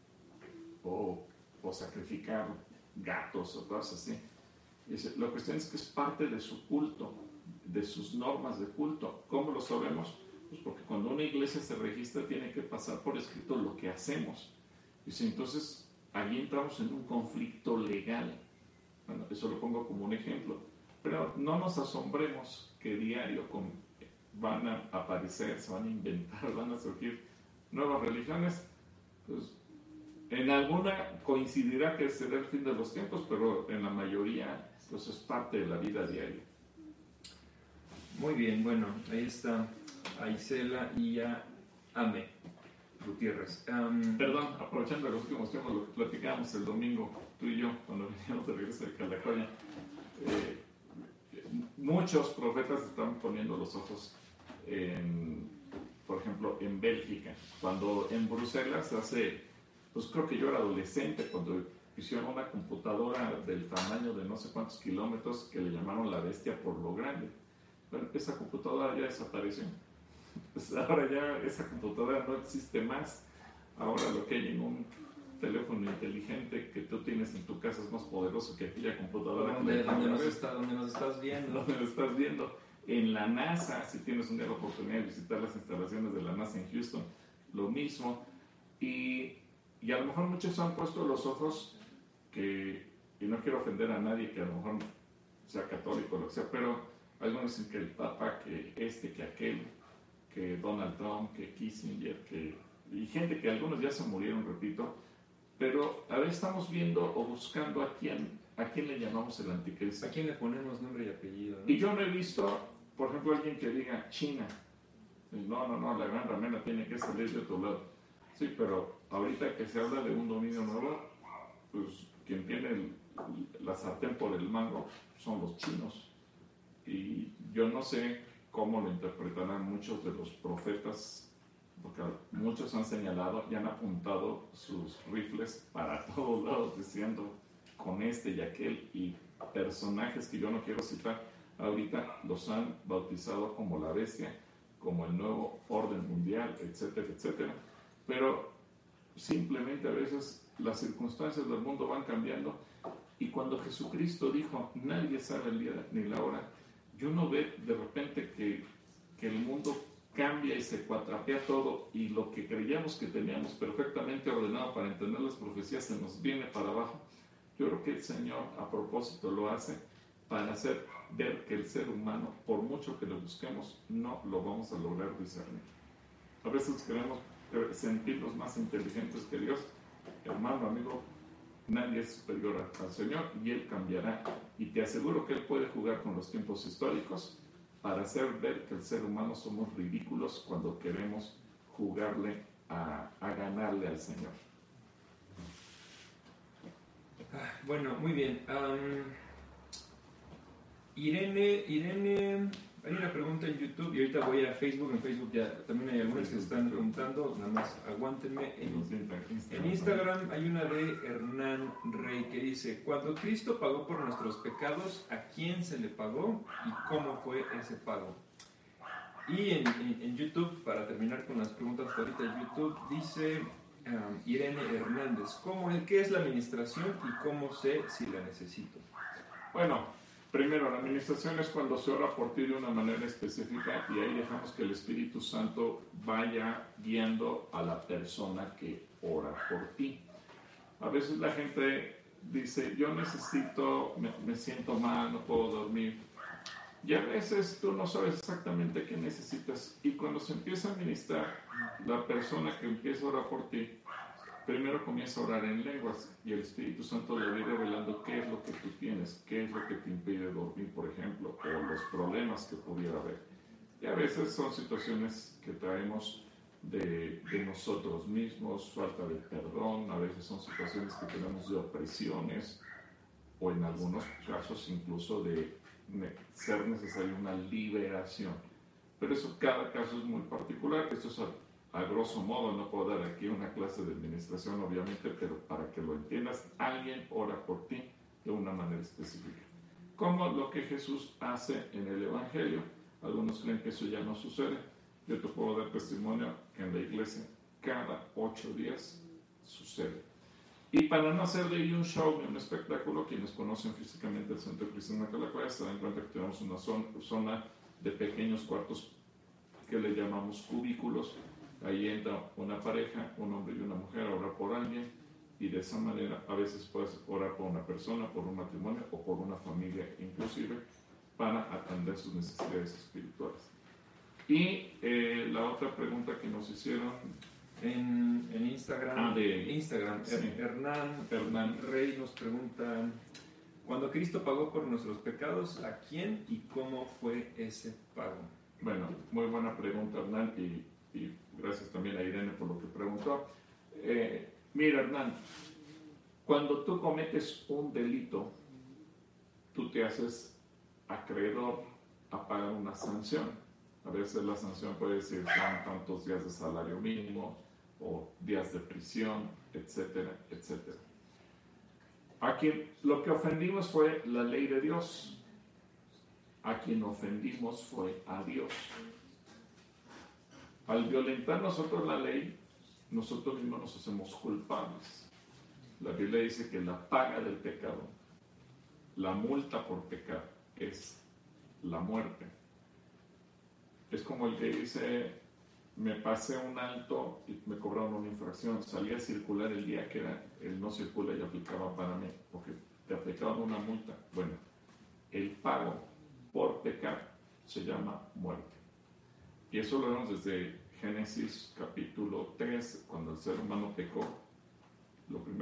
o sacrificar gatos o cosas así. Dice, la cuestión es que es parte de su culto, de sus normas de culto. ¿Cómo lo sabemos? Pues porque cuando una iglesia se registra tiene que pasar por escrito lo que hacemos. Dice, entonces ahí entramos en un conflicto legal. Bueno, eso lo pongo como un ejemplo. Pero no nos asombremos que diario van a aparecer, se van a inventar, van a surgir nuevas religiones. Pues, en alguna coincidirá que será el fin de los tiempos, pero en la mayoría pues es parte de la vida diaria. Muy bien, bueno, ahí está a Isela y a Ame Gutiérrez. Perdón, aprovechando los últimos tiempos, lo que platicábamos el domingo, tú y yo, cuando veníamos de regreso de Calacoya, muchos profetas están poniendo los ojos por ejemplo, en Bélgica. Cuando en Bruselas pues creo que yo era adolescente, cuando hicieron una computadora del tamaño de no sé cuántos kilómetros que le llamaron la bestia por lo grande. Bueno, esa computadora ya desapareció. Pues ahora ya esa computadora no existe más. Ahora lo que hay en un teléfono inteligente que tú tienes en tu casa es más poderoso que aquella computadora. ¿Dónde nos estás viendo? ¿Dónde lo estás viendo? En la NASA, si tienes un día la oportunidad de visitar las instalaciones de la NASA en Houston, lo mismo. Y a lo mejor muchos han puesto los ojos y no quiero ofender a nadie que a lo mejor sea católico o lo que sea, pero algunos dicen que el Papa, que aquel, que Donald Trump, que Kissinger, y gente que algunos ya se murieron, repito, pero a veces estamos viendo o buscando a quién le llamamos el anticristo. ¿A quién le ponemos nombre y apellido? ¿No? Y yo no he visto, por ejemplo, alguien que diga China. No, la gran ramera tiene que salir de otro lado. Sí, pero ahorita que se habla de un dominio nuevo, pues quien tiene la sartén por el mango son los chinos. Y yo no sé cómo lo interpretarán muchos de los profetas, porque muchos han señalado y han apuntado sus rifles para todos lados diciendo con este y aquel, y personajes que yo no quiero citar ahorita los han bautizado como la bestia, como el nuevo orden mundial, etcétera, etcétera. Pero simplemente a veces las circunstancias del mundo van cambiando, y cuando Jesucristo dijo nadie sabe el día ni la hora, yo no veo de repente que el mundo cambia y se cuatrapea todo, y lo que creíamos que teníamos perfectamente ordenado para entender las profecías se nos viene para abajo. Yo creo que el Señor a propósito lo hace para hacer ver que el ser humano, por mucho que lo busquemos, no lo vamos a lograr discernir. A veces queremos sentirnos más inteligentes que Dios. Hermano, amigo, nadie es superior al Señor, y Él cambiará. Y te aseguro que Él puede jugar con los tiempos históricos para hacer ver que el ser humano somos ridículos cuando queremos jugarle a ganarle al Señor. Bueno, muy bien. Irene, hay una pregunta en YouTube y ahorita voy a Facebook. En Facebook ya también hay algunas que se están preguntando, nada más aguántenme. En Instagram hay una de Hernán Rey que dice: cuando Cristo pagó por nuestros pecados, ¿a quién se le pagó y cómo fue ese pago? Y en YouTube, para terminar con las preguntas ahorita en YouTube, dice Irene Hernández: ¿qué es la administración y cómo sé si la necesito? Bueno, primero, la administración es cuando se ora por ti de una manera específica, y ahí dejamos que el Espíritu Santo vaya guiando a la persona que ora por ti. A veces la gente dice: yo necesito, me siento mal, no puedo dormir. Y a veces tú no sabes exactamente qué necesitas. Y cuando se empieza a ministrar, la persona que empieza a orar por ti, primero comienza a orar en lenguas, y el Espíritu Santo le va revelando qué es lo que tú tienes, qué es lo que te impide dormir, por ejemplo, o los problemas que pudiera haber. Y a veces son situaciones que traemos de nosotros mismos, falta de perdón, a veces son situaciones que tenemos de opresiones, o en algunos casos incluso de ser necesaria una liberación. Pero eso, cada caso es muy particular. Esto es a grosso modo, no puedo dar aquí una clase de administración obviamente, pero para que lo entiendas, alguien ora por ti de una manera específica. Como lo que Jesús hace en el Evangelio. Algunos creen que eso ya no sucede. Yo te puedo dar testimonio que en la iglesia cada 8 días sucede. Y para no hacer de ahí un show ni un espectáculo, quienes conocen físicamente el Centro Cristiano de Calacuaya se dan cuenta que tenemos una zona de pequeños cuartos que le llamamos cubículos. Ahí entra una pareja, un hombre y una mujer, a orar por alguien, y de esa manera a veces puedes orar por una persona, por un matrimonio o por una familia inclusive, para atender sus necesidades espirituales. Y la otra pregunta que nos hicieron en Instagram, sí. Hernán Rey nos pregunta: cuando Cristo pagó por nuestros pecados, ¿a quién y cómo fue ese pago? Bueno, muy buena pregunta, Hernán, y gracias también a Irene por lo que preguntó. Mira, Hernán, cuando tú cometes un delito, tú te haces acreedor a pagar una sanción. A veces la sanción puede decir son tantos días de salario mínimo o días de prisión, etcétera, etcétera. A quien lo que ofendimos fue la ley de Dios. A quien ofendimos fue a Dios. Al violentar nosotros la ley, nosotros mismos nos hacemos culpables. La Biblia dice que la paga del pecado, la multa por pecar, es la muerte. Es como el que dice: me pasé un alto y me cobraron una infracción, salí a circular el día que era el no circula y aplicaba para mí, porque te aplicaban una multa. Bueno, el pago por pecar se llama muerte. Y eso lo vemos desde Génesis capítulo 3, cuando el ser humano pecó. Lo primero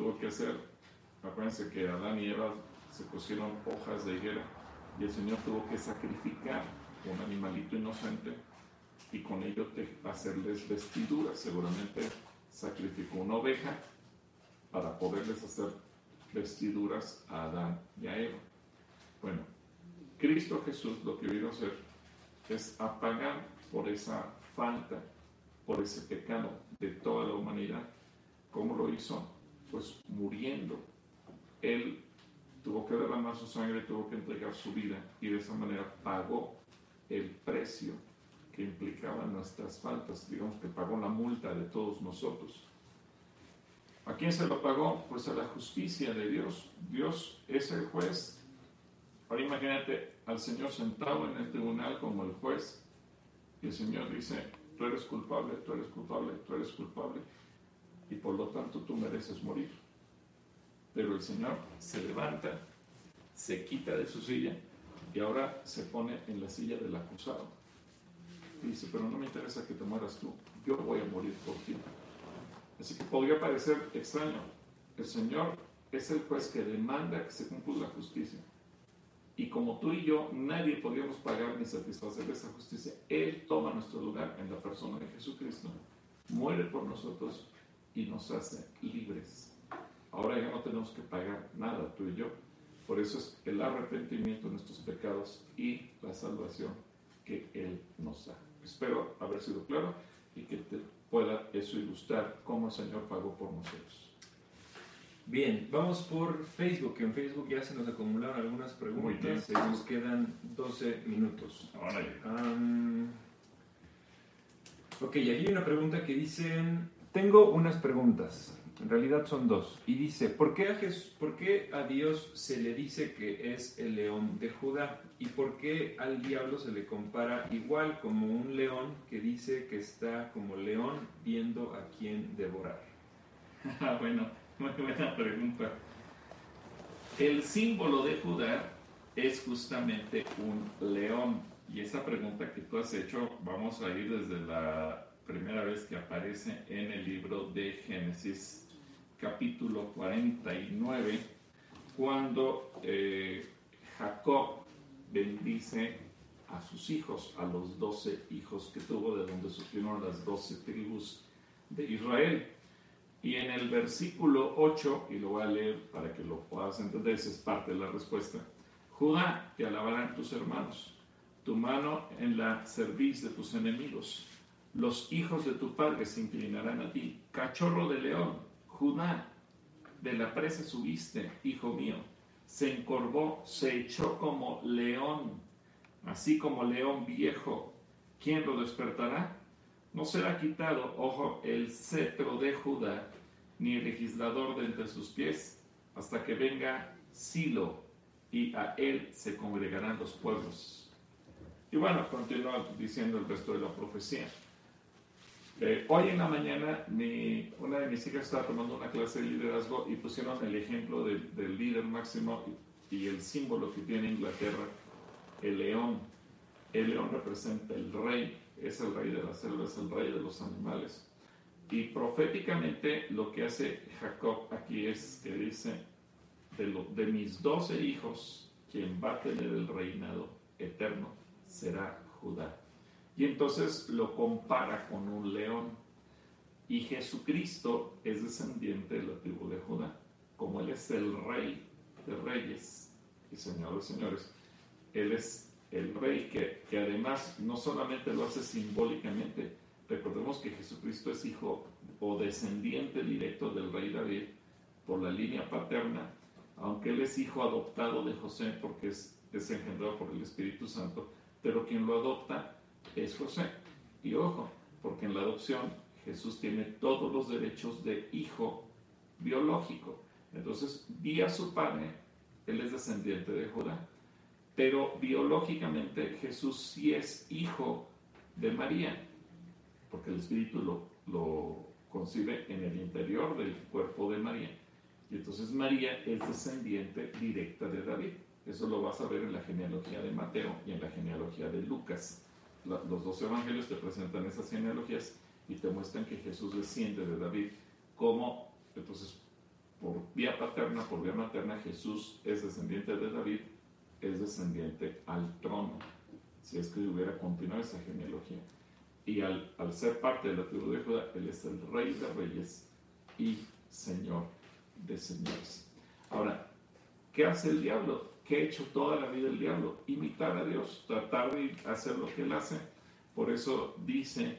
tuvo que hacer, acuérdense que Adán y Eva se cosieron hojas de higuera y el Señor tuvo que sacrificar un animalito inocente y con ello hacerles vestiduras. Seguramente sacrificó una oveja para poderles hacer vestiduras a Adán y a Eva. Bueno, Cristo Jesús lo que vino a hacer es apagar por esa falta, por ese pecado de toda la humanidad. ¿Cómo lo hizo? Pues muriendo. Él tuvo que derramar su sangre, tuvo que entregar su vida y de esa manera pagó el precio que implicaba nuestras faltas. Digamos que pagó la multa de todos nosotros. ¿A quién se lo pagó? Pues a la justicia de Dios. Dios es el juez. Ahora imagínate al Señor sentado en el tribunal como el juez y el Señor dice: tú eres culpable, tú eres culpable, tú eres culpable y por lo tanto tú mereces morir. Pero el Señor se levanta, se quita de su silla y ahora se pone en la silla del acusado. Y dice: pero no me interesa que te mueras tú, yo voy a morir por ti. Así que podría parecer extraño. El Señor es el juez que demanda que se cumpla la justicia. Y como tú y yo, nadie podríamos pagar ni satisfacer esa justicia. Él toma nuestro lugar en la persona de Jesucristo, muere por nosotros y nos hace libres. Ahora ya no tenemos que pagar nada, tú y yo. Por eso es el arrepentimiento de nuestros pecados y la salvación que Él nos da. Espero haber sido claro y que te pueda eso ilustrar cómo el Señor pagó por nosotros. Bien, vamos por Facebook, que en Facebook ya se nos acumularon algunas preguntas y nos quedan 12 minutos. Ok, aquí hay una pregunta que dice: tengo unas preguntas, en realidad son dos, y dice: ¿por qué a Dios se le dice que es el león de Judá? ¿Y por qué al diablo se le compara igual como un león que dice que está como león viendo a quién devorar? Bueno, muy buena pregunta. El símbolo de Judá es justamente un león. Y esa pregunta que tú has hecho, vamos a ir desde la primera vez que aparece en el libro de Génesis, capítulo 49, cuando Jacob bendice a sus hijos, a los 12 hijos que tuvo, de donde surgieron las 12 tribus de Israel. Y en el versículo 8, y lo voy a leer para que lo puedas entender, esa es parte de la respuesta: Judá, te alabarán tus hermanos, tu mano en la cerviz de tus enemigos, los hijos de tu padre se inclinarán a ti. Cachorro de león, Judá, de la presa subiste, hijo mío, se encorvó, se echó como león, así como león viejo. ¿Quién lo despertará? No será quitado, ojo, el cetro de Judá, ni el legislador de entre sus pies, hasta que venga Silo, y a él se congregarán los pueblos. Y bueno, continúa diciendo el resto de la profecía. Hoy en la mañana, una de mis hijas estaba tomando una clase de liderazgo y pusieron el ejemplo del líder máximo y el símbolo que tiene Inglaterra, el león. El león representa el rey. Es el rey de la selva, es el rey de los animales. Y proféticamente lo que hace Jacob aquí es que dice: de mis 12 hijos, quien va a tener el reinado eterno será Judá. Y entonces lo compara con un león. Y Jesucristo es descendiente de la tribu de Judá. Como Él es el rey de reyes y señor de señores, Él es el rey que además no solamente lo hace simbólicamente. Recordemos que Jesucristo es hijo o descendiente directo del rey David por la línea paterna, aunque Él es hijo adoptado de José porque es engendrado por el Espíritu Santo, pero quien lo adopta es José. Y ojo, porque en la adopción Jesús tiene todos los derechos de hijo biológico. Entonces, vía su padre, Él es descendiente de Judá. Pero biológicamente Jesús sí es hijo de María, porque el Espíritu lo concibe en el interior del cuerpo de María. Y entonces María es descendiente directa de David. Eso lo vas a ver en la genealogía de Mateo y en la genealogía de Lucas. Los dos evangelios te presentan esas genealogías y te muestran que Jesús desciende de David. ¿Cómo? Entonces, vía paterna, por vía materna, Jesús es descendiente de David, es descendiente al trono, si es que hubiera continuado esa genealogía. Y al ser parte de la tribu de Judá, él es el rey de reyes y señor de señores. Ahora, ¿qué hace el diablo? ¿Qué ha hecho toda la vida el diablo? Imitar a Dios, tratar de hacer lo que él hace. Por eso dice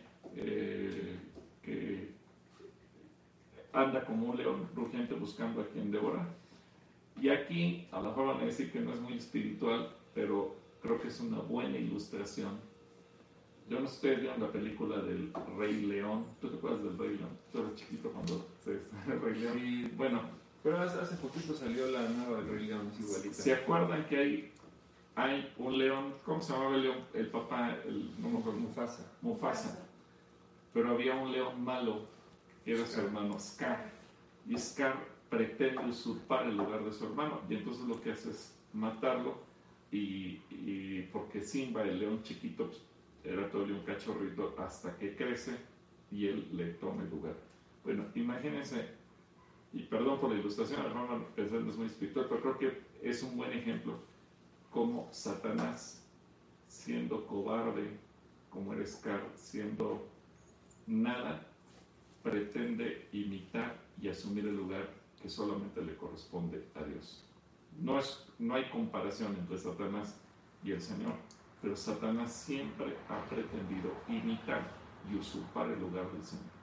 que anda como un león rugiente buscando a quien devorar. Y aquí, a lo mejor van a decir que no es muy espiritual, pero creo que es una buena ilustración. Yo no sé si ustedes vieron la película del Rey León. ¿Tú te acuerdas del Rey León? Tú eras chiquito cuando se el Rey León. Sí, bueno, pero hace poquito salió la nueva del Rey León, es igualita. ¿Se acuerdan que hay un león? ¿Cómo se llamaba el león? El papá, no me acuerdo. Mufasa. Pero había un león malo, que era su hermano Scar. Y Scar pretende usurpar el lugar de su hermano. Y entonces lo que hace es matarlo. Y porque Simba, el león chiquito, pues, era todavía un cachorrito hasta que crece y él le toma el lugar. Bueno, imagínense, y perdón por la ilustración, a lo mejor pensando es muy espiritual, pero creo que es un buen ejemplo cómo Satanás, siendo cobarde, como era Scar, siendo nada, pretende imitar y asumir el lugar que solamente le corresponde a Dios. No hay comparación entre Satanás y el Señor, pero Satanás siempre ha pretendido imitar y usurpar el lugar del Señor.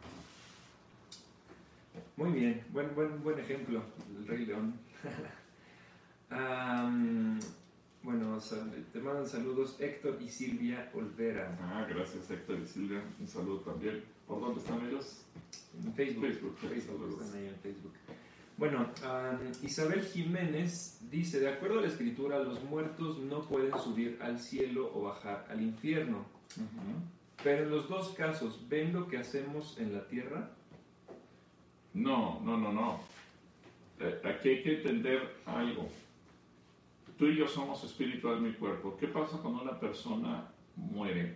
Muy bien, buen ejemplo, el Rey León. Bueno, te mandan saludos Héctor y Silvia Olvera. Gracias Héctor y Silvia, un saludo también. ¿Por dónde están ellos? En Facebook. Están ahí en Facebook. Bueno, Isabel Jiménez dice, de acuerdo a la escritura, los muertos no pueden subir al cielo o bajar al infierno. Pero en los dos casos, ¿ven lo que hacemos en la tierra? No. Aquí hay que entender algo. Tú y yo somos espíritu, alma y cuerpo. ¿Qué pasa cuando una persona muere?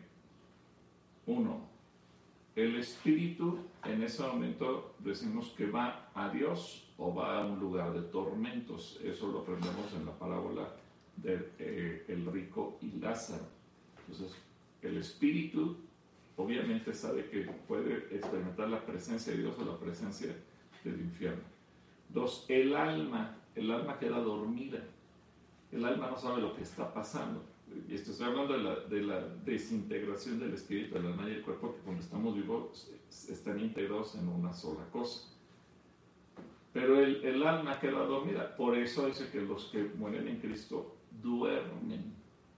Uno, el espíritu en ese momento decimos que va a Dios o va a un lugar de tormentos. Eso lo aprendemos en la parábola del el rico y Lázaro. Entonces, el espíritu obviamente sabe que puede experimentar la presencia de Dios o la presencia del infierno. Dos, el alma queda dormida. El alma no sabe lo que está pasando. Y estoy hablando de la desintegración del espíritu, del alma y el cuerpo, que cuando estamos vivos están integrados en una sola cosa. Pero el alma queda dormida. Por eso dice que los que mueren en Cristo duermen.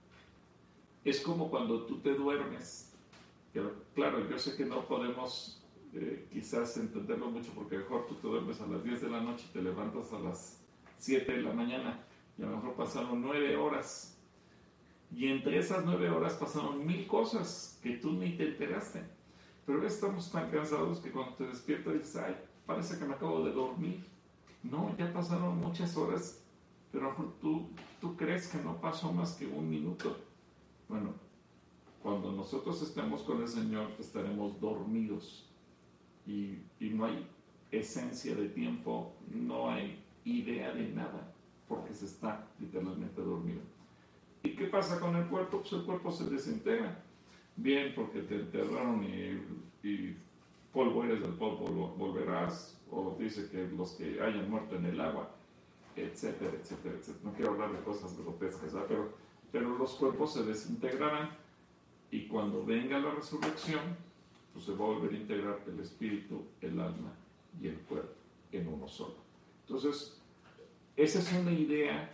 Es como cuando tú te duermes. Claro, yo sé que no podemos quizás entenderlo mucho, porque mejor tú te duermes a las 10 de la noche y te levantas a las 7 de la mañana. Y a lo mejor pasaron 9 horas. Y entre esas 9 horas pasaron 1000 cosas que tú ni te enteraste. Pero estamos tan cansados que cuando te despiertas dices, ay, parece que me acabo de dormir. No, ya pasaron muchas horas, pero tú crees que no pasó más que 1 minuto. Bueno, cuando nosotros estemos con el Señor estaremos dormidos. Y no hay esencia de tiempo, no hay idea de nada, porque se está literalmente dormido. ¿Y qué pasa con el cuerpo? Pues el cuerpo se desintegra. Bien, porque te enterraron y polvo eres, del polvo volverás, o dice que los que hayan muerto en el agua, etcétera, etcétera, etcétera. No quiero hablar de cosas grotescas, ¿verdad? Pero los cuerpos se desintegrarán y cuando venga la resurrección, pues se va a volver a integrar el espíritu, el alma y el cuerpo en uno solo. Entonces, esa es una idea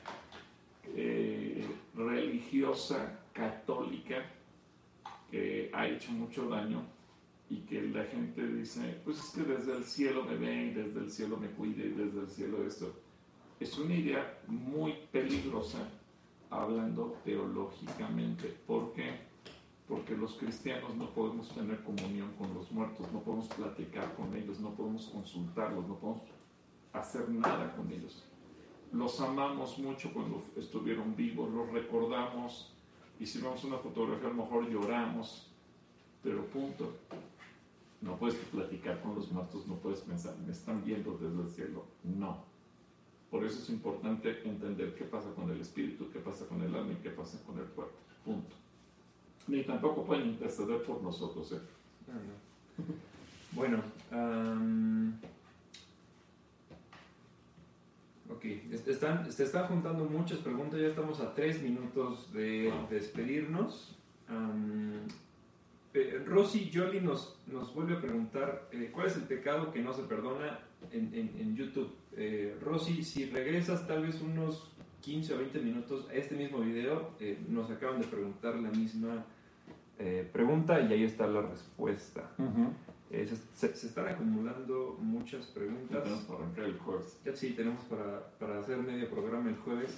religiosa, católica, que ha hecho mucho daño y que la gente dice, pues es que desde el cielo me ven, y desde el cielo me cuide, y desde el cielo esto. Es una idea muy peligrosa hablando teológicamente. ¿Por qué? Porque los cristianos no podemos tener comunión con los muertos, no podemos platicar con ellos, no podemos consultarlos, no podemos hacer nada con ellos. Los amamos mucho cuando estuvieron vivos, los recordamos, y si vemos una fotografía a lo mejor lloramos, pero punto. No puedes platicar con los muertos, no puedes pensar, me están viendo desde el cielo. No, Por eso es importante entender qué pasa con el espíritu, qué pasa con el alma y qué pasa con el cuerpo. Punto. Ni tampoco pueden interceder por nosotros. Ah, no. Bueno, ok, se están juntando muchas preguntas, ya estamos a 3 minutos de despedirnos. Rosy Jolie nos vuelve a preguntar ¿cuál es el pecado que no se perdona en YouTube? Rosy, si regresas tal vez unos 15 o 20 minutos a este mismo video, nos acaban de preguntar la misma pregunta y ahí está la respuesta. Se están acumulando muchas preguntas. Tenemos para arrancar el jueves. Sí, tenemos para hacer medio programa el jueves.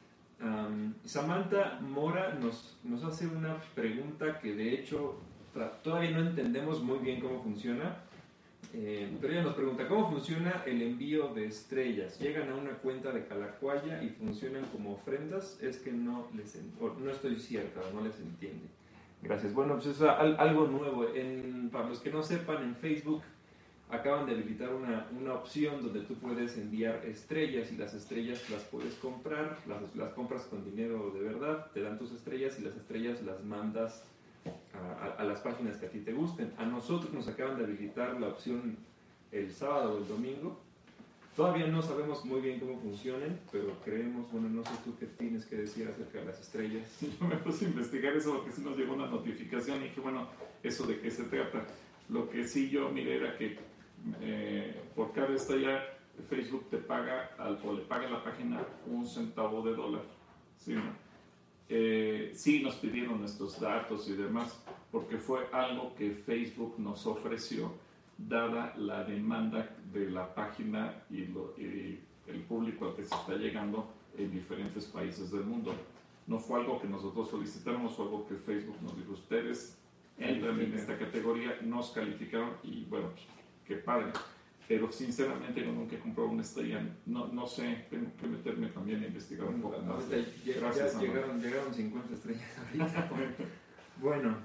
Samantha Mora nos hace una pregunta que de hecho todavía no entendemos muy bien cómo funciona, pero ella nos pregunta: ¿cómo funciona el envío de estrellas? ¿Llegan a una cuenta de Calacuaya y funcionan como ofrendas? Es que no estoy cierta, no les entiende. Gracias. Bueno, pues es algo nuevo. Para los que no sepan, en Facebook acaban de habilitar una opción donde tú puedes enviar estrellas y las estrellas las puedes comprar, las compras con dinero de verdad, te dan tus estrellas y las estrellas las mandas a las páginas que a ti te gusten. A nosotros nos acaban de habilitar la opción el sábado o el domingo. Todavía no sabemos muy bien cómo funcionan, pero creemos, bueno, no sé tú qué tienes que decir acerca de las estrellas. Yo me puse a investigar eso porque sí nos llegó una notificación y dije, bueno, ¿eso de qué se trata? Lo que sí yo miré era que por cada estrella Facebook te paga o le paga a la página $0.01 ¿sí, no? Sí nos pidieron nuestros datos y demás porque fue algo que Facebook nos ofreció dada la demanda de la página y el público al que se está llegando en diferentes países del mundo. No fue algo que nosotros solicitamos, fue algo que Facebook nos dijo: ustedes entran en esta categoría, nos calificaron y bueno, pues, qué padre. Pero sinceramente yo nunca he comprado una estrella, no sé, tengo que meterme también a investigar un poco más. Gracias, llegaron 50 estrellas ahorita. Bueno,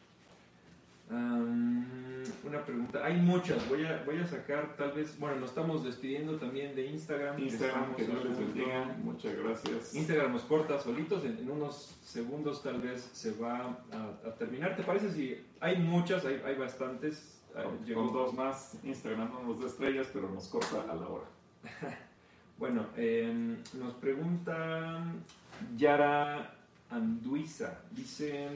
una pregunta, hay muchas, voy a sacar tal vez, bueno, nos estamos despidiendo también de Instagram. Que Dios les bendiga, muchas gracias. Instagram nos corta solitos, en unos segundos tal vez se va a terminar. ¿Te parece si hay muchas, hay bastantes? Con dos más, Instagram no nos da estrellas, pero nos corta a la hora. Bueno, nos pregunta Yara Anduiza, dice: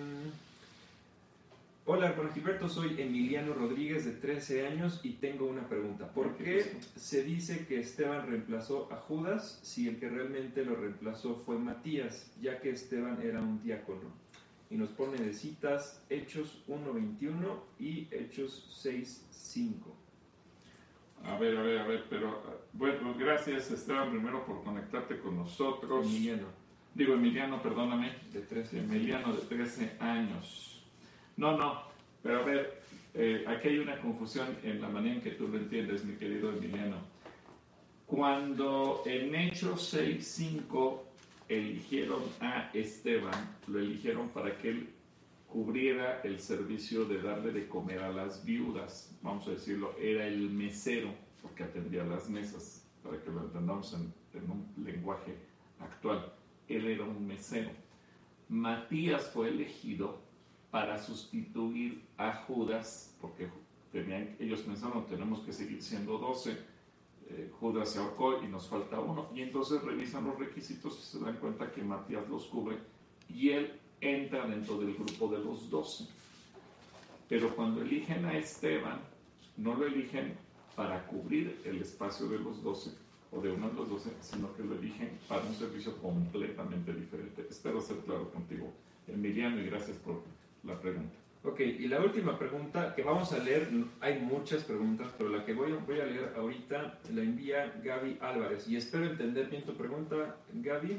hola, hermano Gilberto, soy Emiliano Rodríguez de 13 años y tengo una pregunta. ¿Por qué se dice que Esteban reemplazó a Judas si el que realmente lo reemplazó fue Matías, ya que Esteban era un diácono? Y nos pone de citas Hechos 1.21 y Hechos 6.5. A ver, pero bueno, gracias Esteban primero por conectarte con nosotros. Emiliano, perdóname. Emiliano de 13 años. No, pero a ver, aquí hay una confusión en la manera en que tú lo entiendes, mi querido Emiliano. Cuando en Hechos 6.5 eligieron a Esteban, lo eligieron para que él cubriera el servicio de darle de comer a las viudas, vamos a decirlo, era el mesero, porque atendía las mesas, para que lo entendamos en un lenguaje actual. Él era un mesero. Matías fue elegido para sustituir a Judas, porque ellos pensaron, tenemos que seguir siendo 12, Judas se ahorcó y nos falta uno, y entonces revisan los requisitos y se dan cuenta que Matías los cubre y él entra dentro del grupo de los 12. Pero cuando eligen a Esteban, no lo eligen para cubrir el espacio de los 12 o de uno de los 12, sino que lo eligen para un servicio completamente diferente. Espero ser claro contigo, Emiliano, y gracias por la pregunta. Ok, y la última pregunta que vamos a leer, hay muchas preguntas, pero la que voy a leer ahorita la envía Gaby Álvarez. Y espero entender bien tu pregunta, Gaby.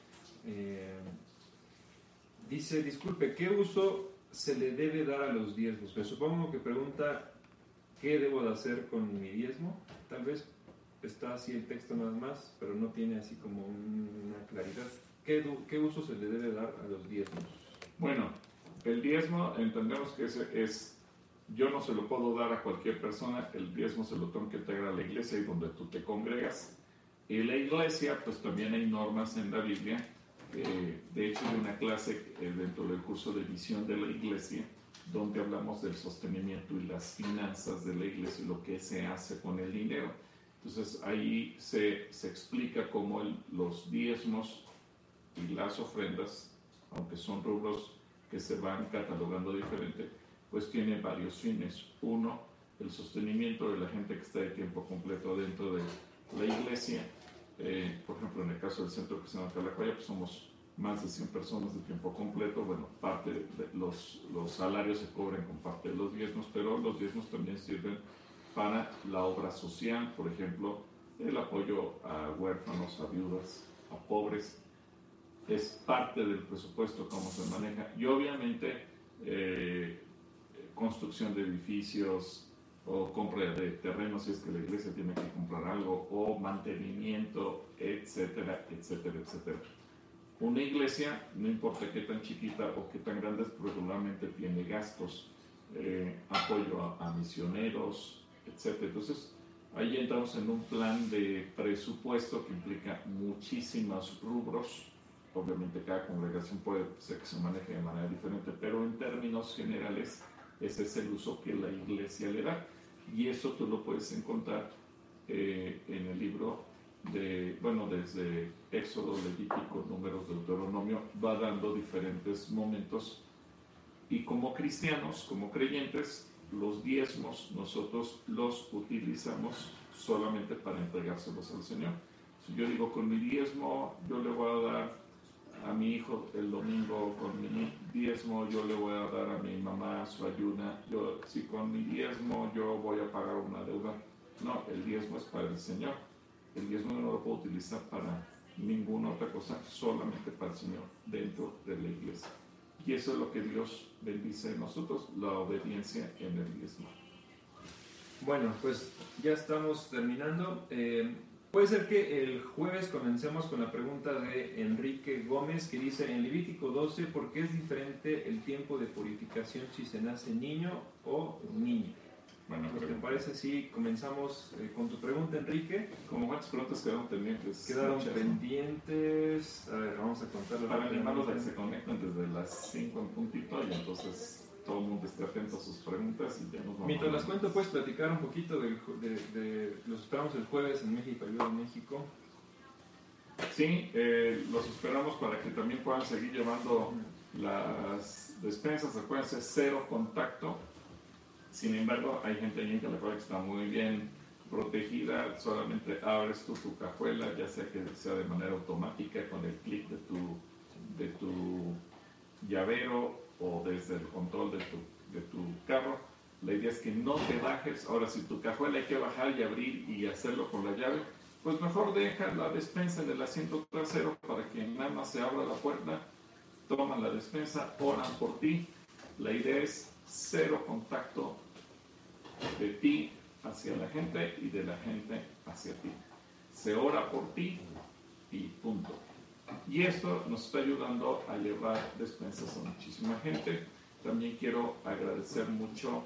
Dice: disculpe, ¿qué uso se le debe dar a los diezmos? Me supongo que pregunta ¿qué debo de hacer con mi diezmo? Tal vez está así el texto nada más, pero no tiene así como una claridad. ¿Qué uso se le debe dar a los diezmos? Bueno, el diezmo entendemos que yo no se lo puedo dar a cualquier persona, el diezmo se lo tengo que entregar a la iglesia y donde tú te congregas. En la iglesia, pues también hay normas en la Biblia. De hecho, hay una clase dentro del curso de visión de la iglesia donde hablamos del sostenimiento y las finanzas de la iglesia y lo que se hace con el dinero. Entonces ahí se explica cómo los diezmos y las ofrendas, aunque son rubros que se van catalogando diferente, pues tienen varios fines. Uno, el sostenimiento de la gente que está de tiempo completo dentro de la iglesia. Por ejemplo, en el caso del Centro Cristiano de Calacuaya, pues somos más de 100 personas de tiempo completo. Bueno, parte de los salarios se cobran con parte de los diezmos, pero los diezmos también sirven para la obra social, por ejemplo, el apoyo a huérfanos, a viudas, a pobres. Es parte del presupuesto cómo se maneja. Y obviamente construcción de edificios o compra de terrenos si es que la iglesia tiene que comprar algo, o mantenimiento, etcétera, etcétera, etcétera. Una iglesia, no importa qué tan chiquita o qué tan grande, regularmente tiene gastos, apoyo a misioneros, etcétera. Entonces, ahí entramos en un plan de presupuesto que implica muchísimos rubros. Obviamente cada congregación puede ser que se maneje de manera diferente, pero en términos generales ese es el uso que la iglesia le da. Y eso tú lo puedes encontrar en el libro desde Éxodo, Levítico, Números, Deuteronomio, va dando diferentes momentos. Y como cristianos, como creyentes, los diezmos nosotros los utilizamos solamente para entregárselos al Señor. Si yo digo, con mi diezmo yo le voy a dar a mi hijo el domingo, con mi diezmo yo le voy a dar a mi mamá su ayuna, si con mi diezmo yo voy a pagar una deuda. No, el diezmo es para el Señor. El diezmo no lo puedo utilizar para ninguna otra cosa, solamente para el Señor dentro de la iglesia. Y eso es lo que Dios bendice en nosotros, la obediencia en el diezmo. Bueno, pues ya estamos terminando. Puede ser que el jueves comencemos con la pregunta de Enrique Gómez, que dice en Levítico 12, ¿por qué es diferente el tiempo de purificación si se nace niño o niña? Bueno, pues ¿te parece si comenzamos con tu pregunta, Enrique? ¿Cómo cuántas preguntas quedaron pendientes? Quedaron pendientes, a ver, vamos a contarlo. Para animarlos a que se conecten desde las 5 en puntito y entonces todo el mundo esté atento a sus preguntas y ya nos vamos. Mientras las cuento, puedes platicar un poquito los esperamos el jueves en México, Ayuda a México. Sí, los esperamos para que también puedan seguir llevando las despensas. Acuérdense, 0 contacto. Sin embargo, hay gente ahí en Calacuaya que está muy bien protegida. Solamente abres tú tu cajuela, ya sea que sea de manera automática con el clic de tu llavero o desde el control de tu carro. La idea es que no te bajes. Ahora, si tu cajuela hay que bajar y abrir y hacerlo con la llave, pues mejor deja la despensa en el asiento trasero para que nada más se abra la puerta, toman la despensa, oran por ti. La idea es 0 contacto de ti hacia la gente y de la gente hacia ti. Se ora por ti y punto. Y esto nos está ayudando a llevar despensas a muchísima gente. También quiero agradecer mucho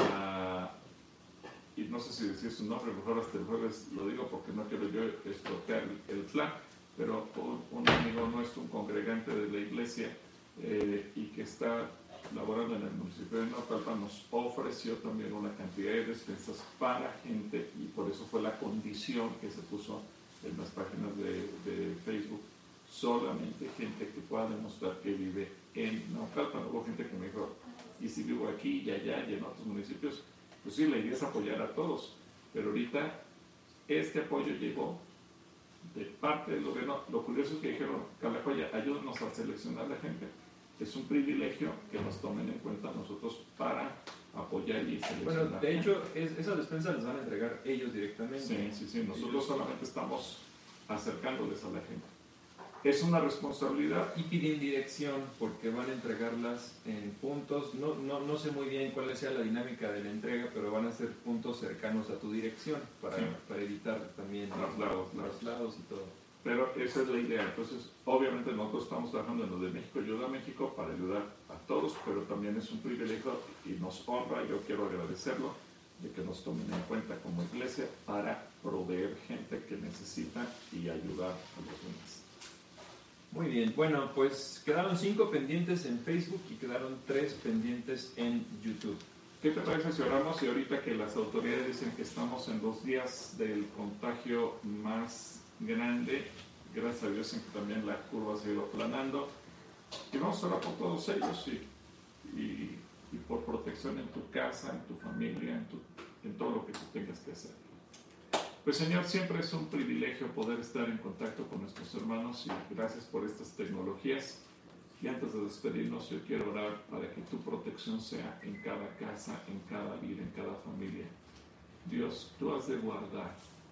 y no sé si decir su nombre, mejor hasta el jueves lo digo porque no quiero yo estropear el plan, pero un amigo nuestro, un congregante de la iglesia y que está laborando en el municipio de Naucalpan, nos ofreció también una cantidad de despensas para gente, y por eso fue la condición que se puso en las páginas de Facebook, solamente gente que pueda demostrar que vive en Naucalpan. Hubo gente que me dijo, y si vivo aquí y allá y en otros municipios, pues sí, la idea es apoyar a todos, pero ahorita este apoyo llegó de parte del gobierno. Lo curioso es que dijeron, Calacuaya, ayúdanos a seleccionar la gente. Es un privilegio que nos tomen en cuenta nosotros para apoyar y seleccionar. Bueno, de hecho, esas despensas las van a entregar ellos directamente. Sí. Nosotros solamente estamos acercándoles a la gente. Es una responsabilidad. Y piden dirección porque van a entregarlas en puntos. No sé muy bien cuál sea la dinámica de la entrega, pero van a ser puntos cercanos a tu dirección para evitar también traslados y todo. Pero esa es la idea. Entonces, obviamente nosotros estamos trabajando en lo de México Ayuda a México para ayudar a todos, pero también es un privilegio y nos honra, yo quiero agradecerlo, de que nos tomen en cuenta como iglesia para proveer gente que necesita y ayudar a los demás. Muy bien, bueno, pues quedaron 5 pendientes en Facebook y quedaron 3 pendientes en YouTube. ¿Qué te parece si oramos? Y ahorita que las autoridades dicen que estamos en los días del contagio más grande, gracias a Dios en que también la curva se ha ido aplanando, y vamos a orar por todos ellos y por protección en tu casa, en tu familia, en todo lo que tú tengas que hacer. Pues Señor, siempre es un privilegio poder estar en contacto con nuestros hermanos y gracias por estas tecnologías. Y antes de despedirnos, yo quiero orar para que tu protección sea en cada casa, en cada vida, en cada familia. Dios, tú has de guardar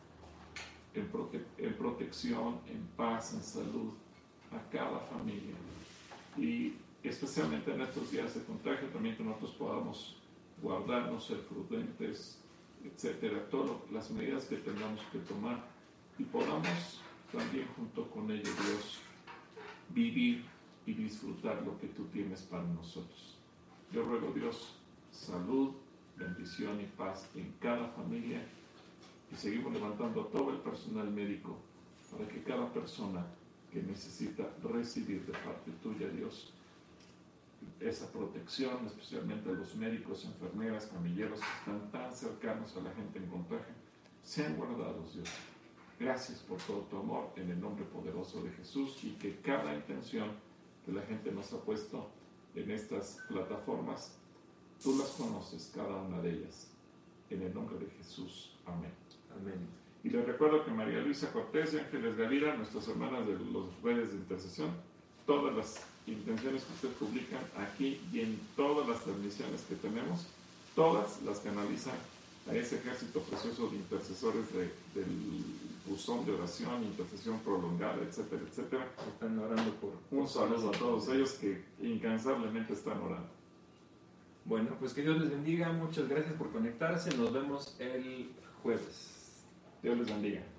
en protección, en paz, en salud a cada familia. Y especialmente en estos días de contagio, también que nosotros podamos guardarnos, ser prudentes, etcétera, todas las medidas que tengamos que tomar y podamos también junto con ello, Dios, vivir y disfrutar lo que tú tienes para nosotros. Yo ruego, Dios, salud, bendición y paz en cada familia y seguimos levantando a todo el personal médico para que cada persona que necesita recibir de parte tuya, Dios, esa protección, especialmente a los médicos, enfermeras, camilleros que están tan cercanos a la gente en contagio, sean guardados, Dios. Gracias por todo tu amor en el nombre poderoso de Jesús y que cada intención que la gente nos ha puesto en estas plataformas, tú las conoces, cada una de ellas. En el nombre de Jesús. Amén. Amén. Y les recuerdo que María Luisa Cortés y Ángeles Gavira, nuestras hermanas de las redes de intercesión, todas las intenciones que ustedes publican aquí y en todas las transmisiones que tenemos, todas las canalizan a ese ejército precioso de intercesores del buzón de oración, intercesión prolongada, etcétera, etcétera. Están orando por... Un saludo a todos ellos que incansablemente están orando. Bueno, pues que Dios les bendiga, muchas gracias por conectarse, nos vemos el jueves. Dios les bendiga.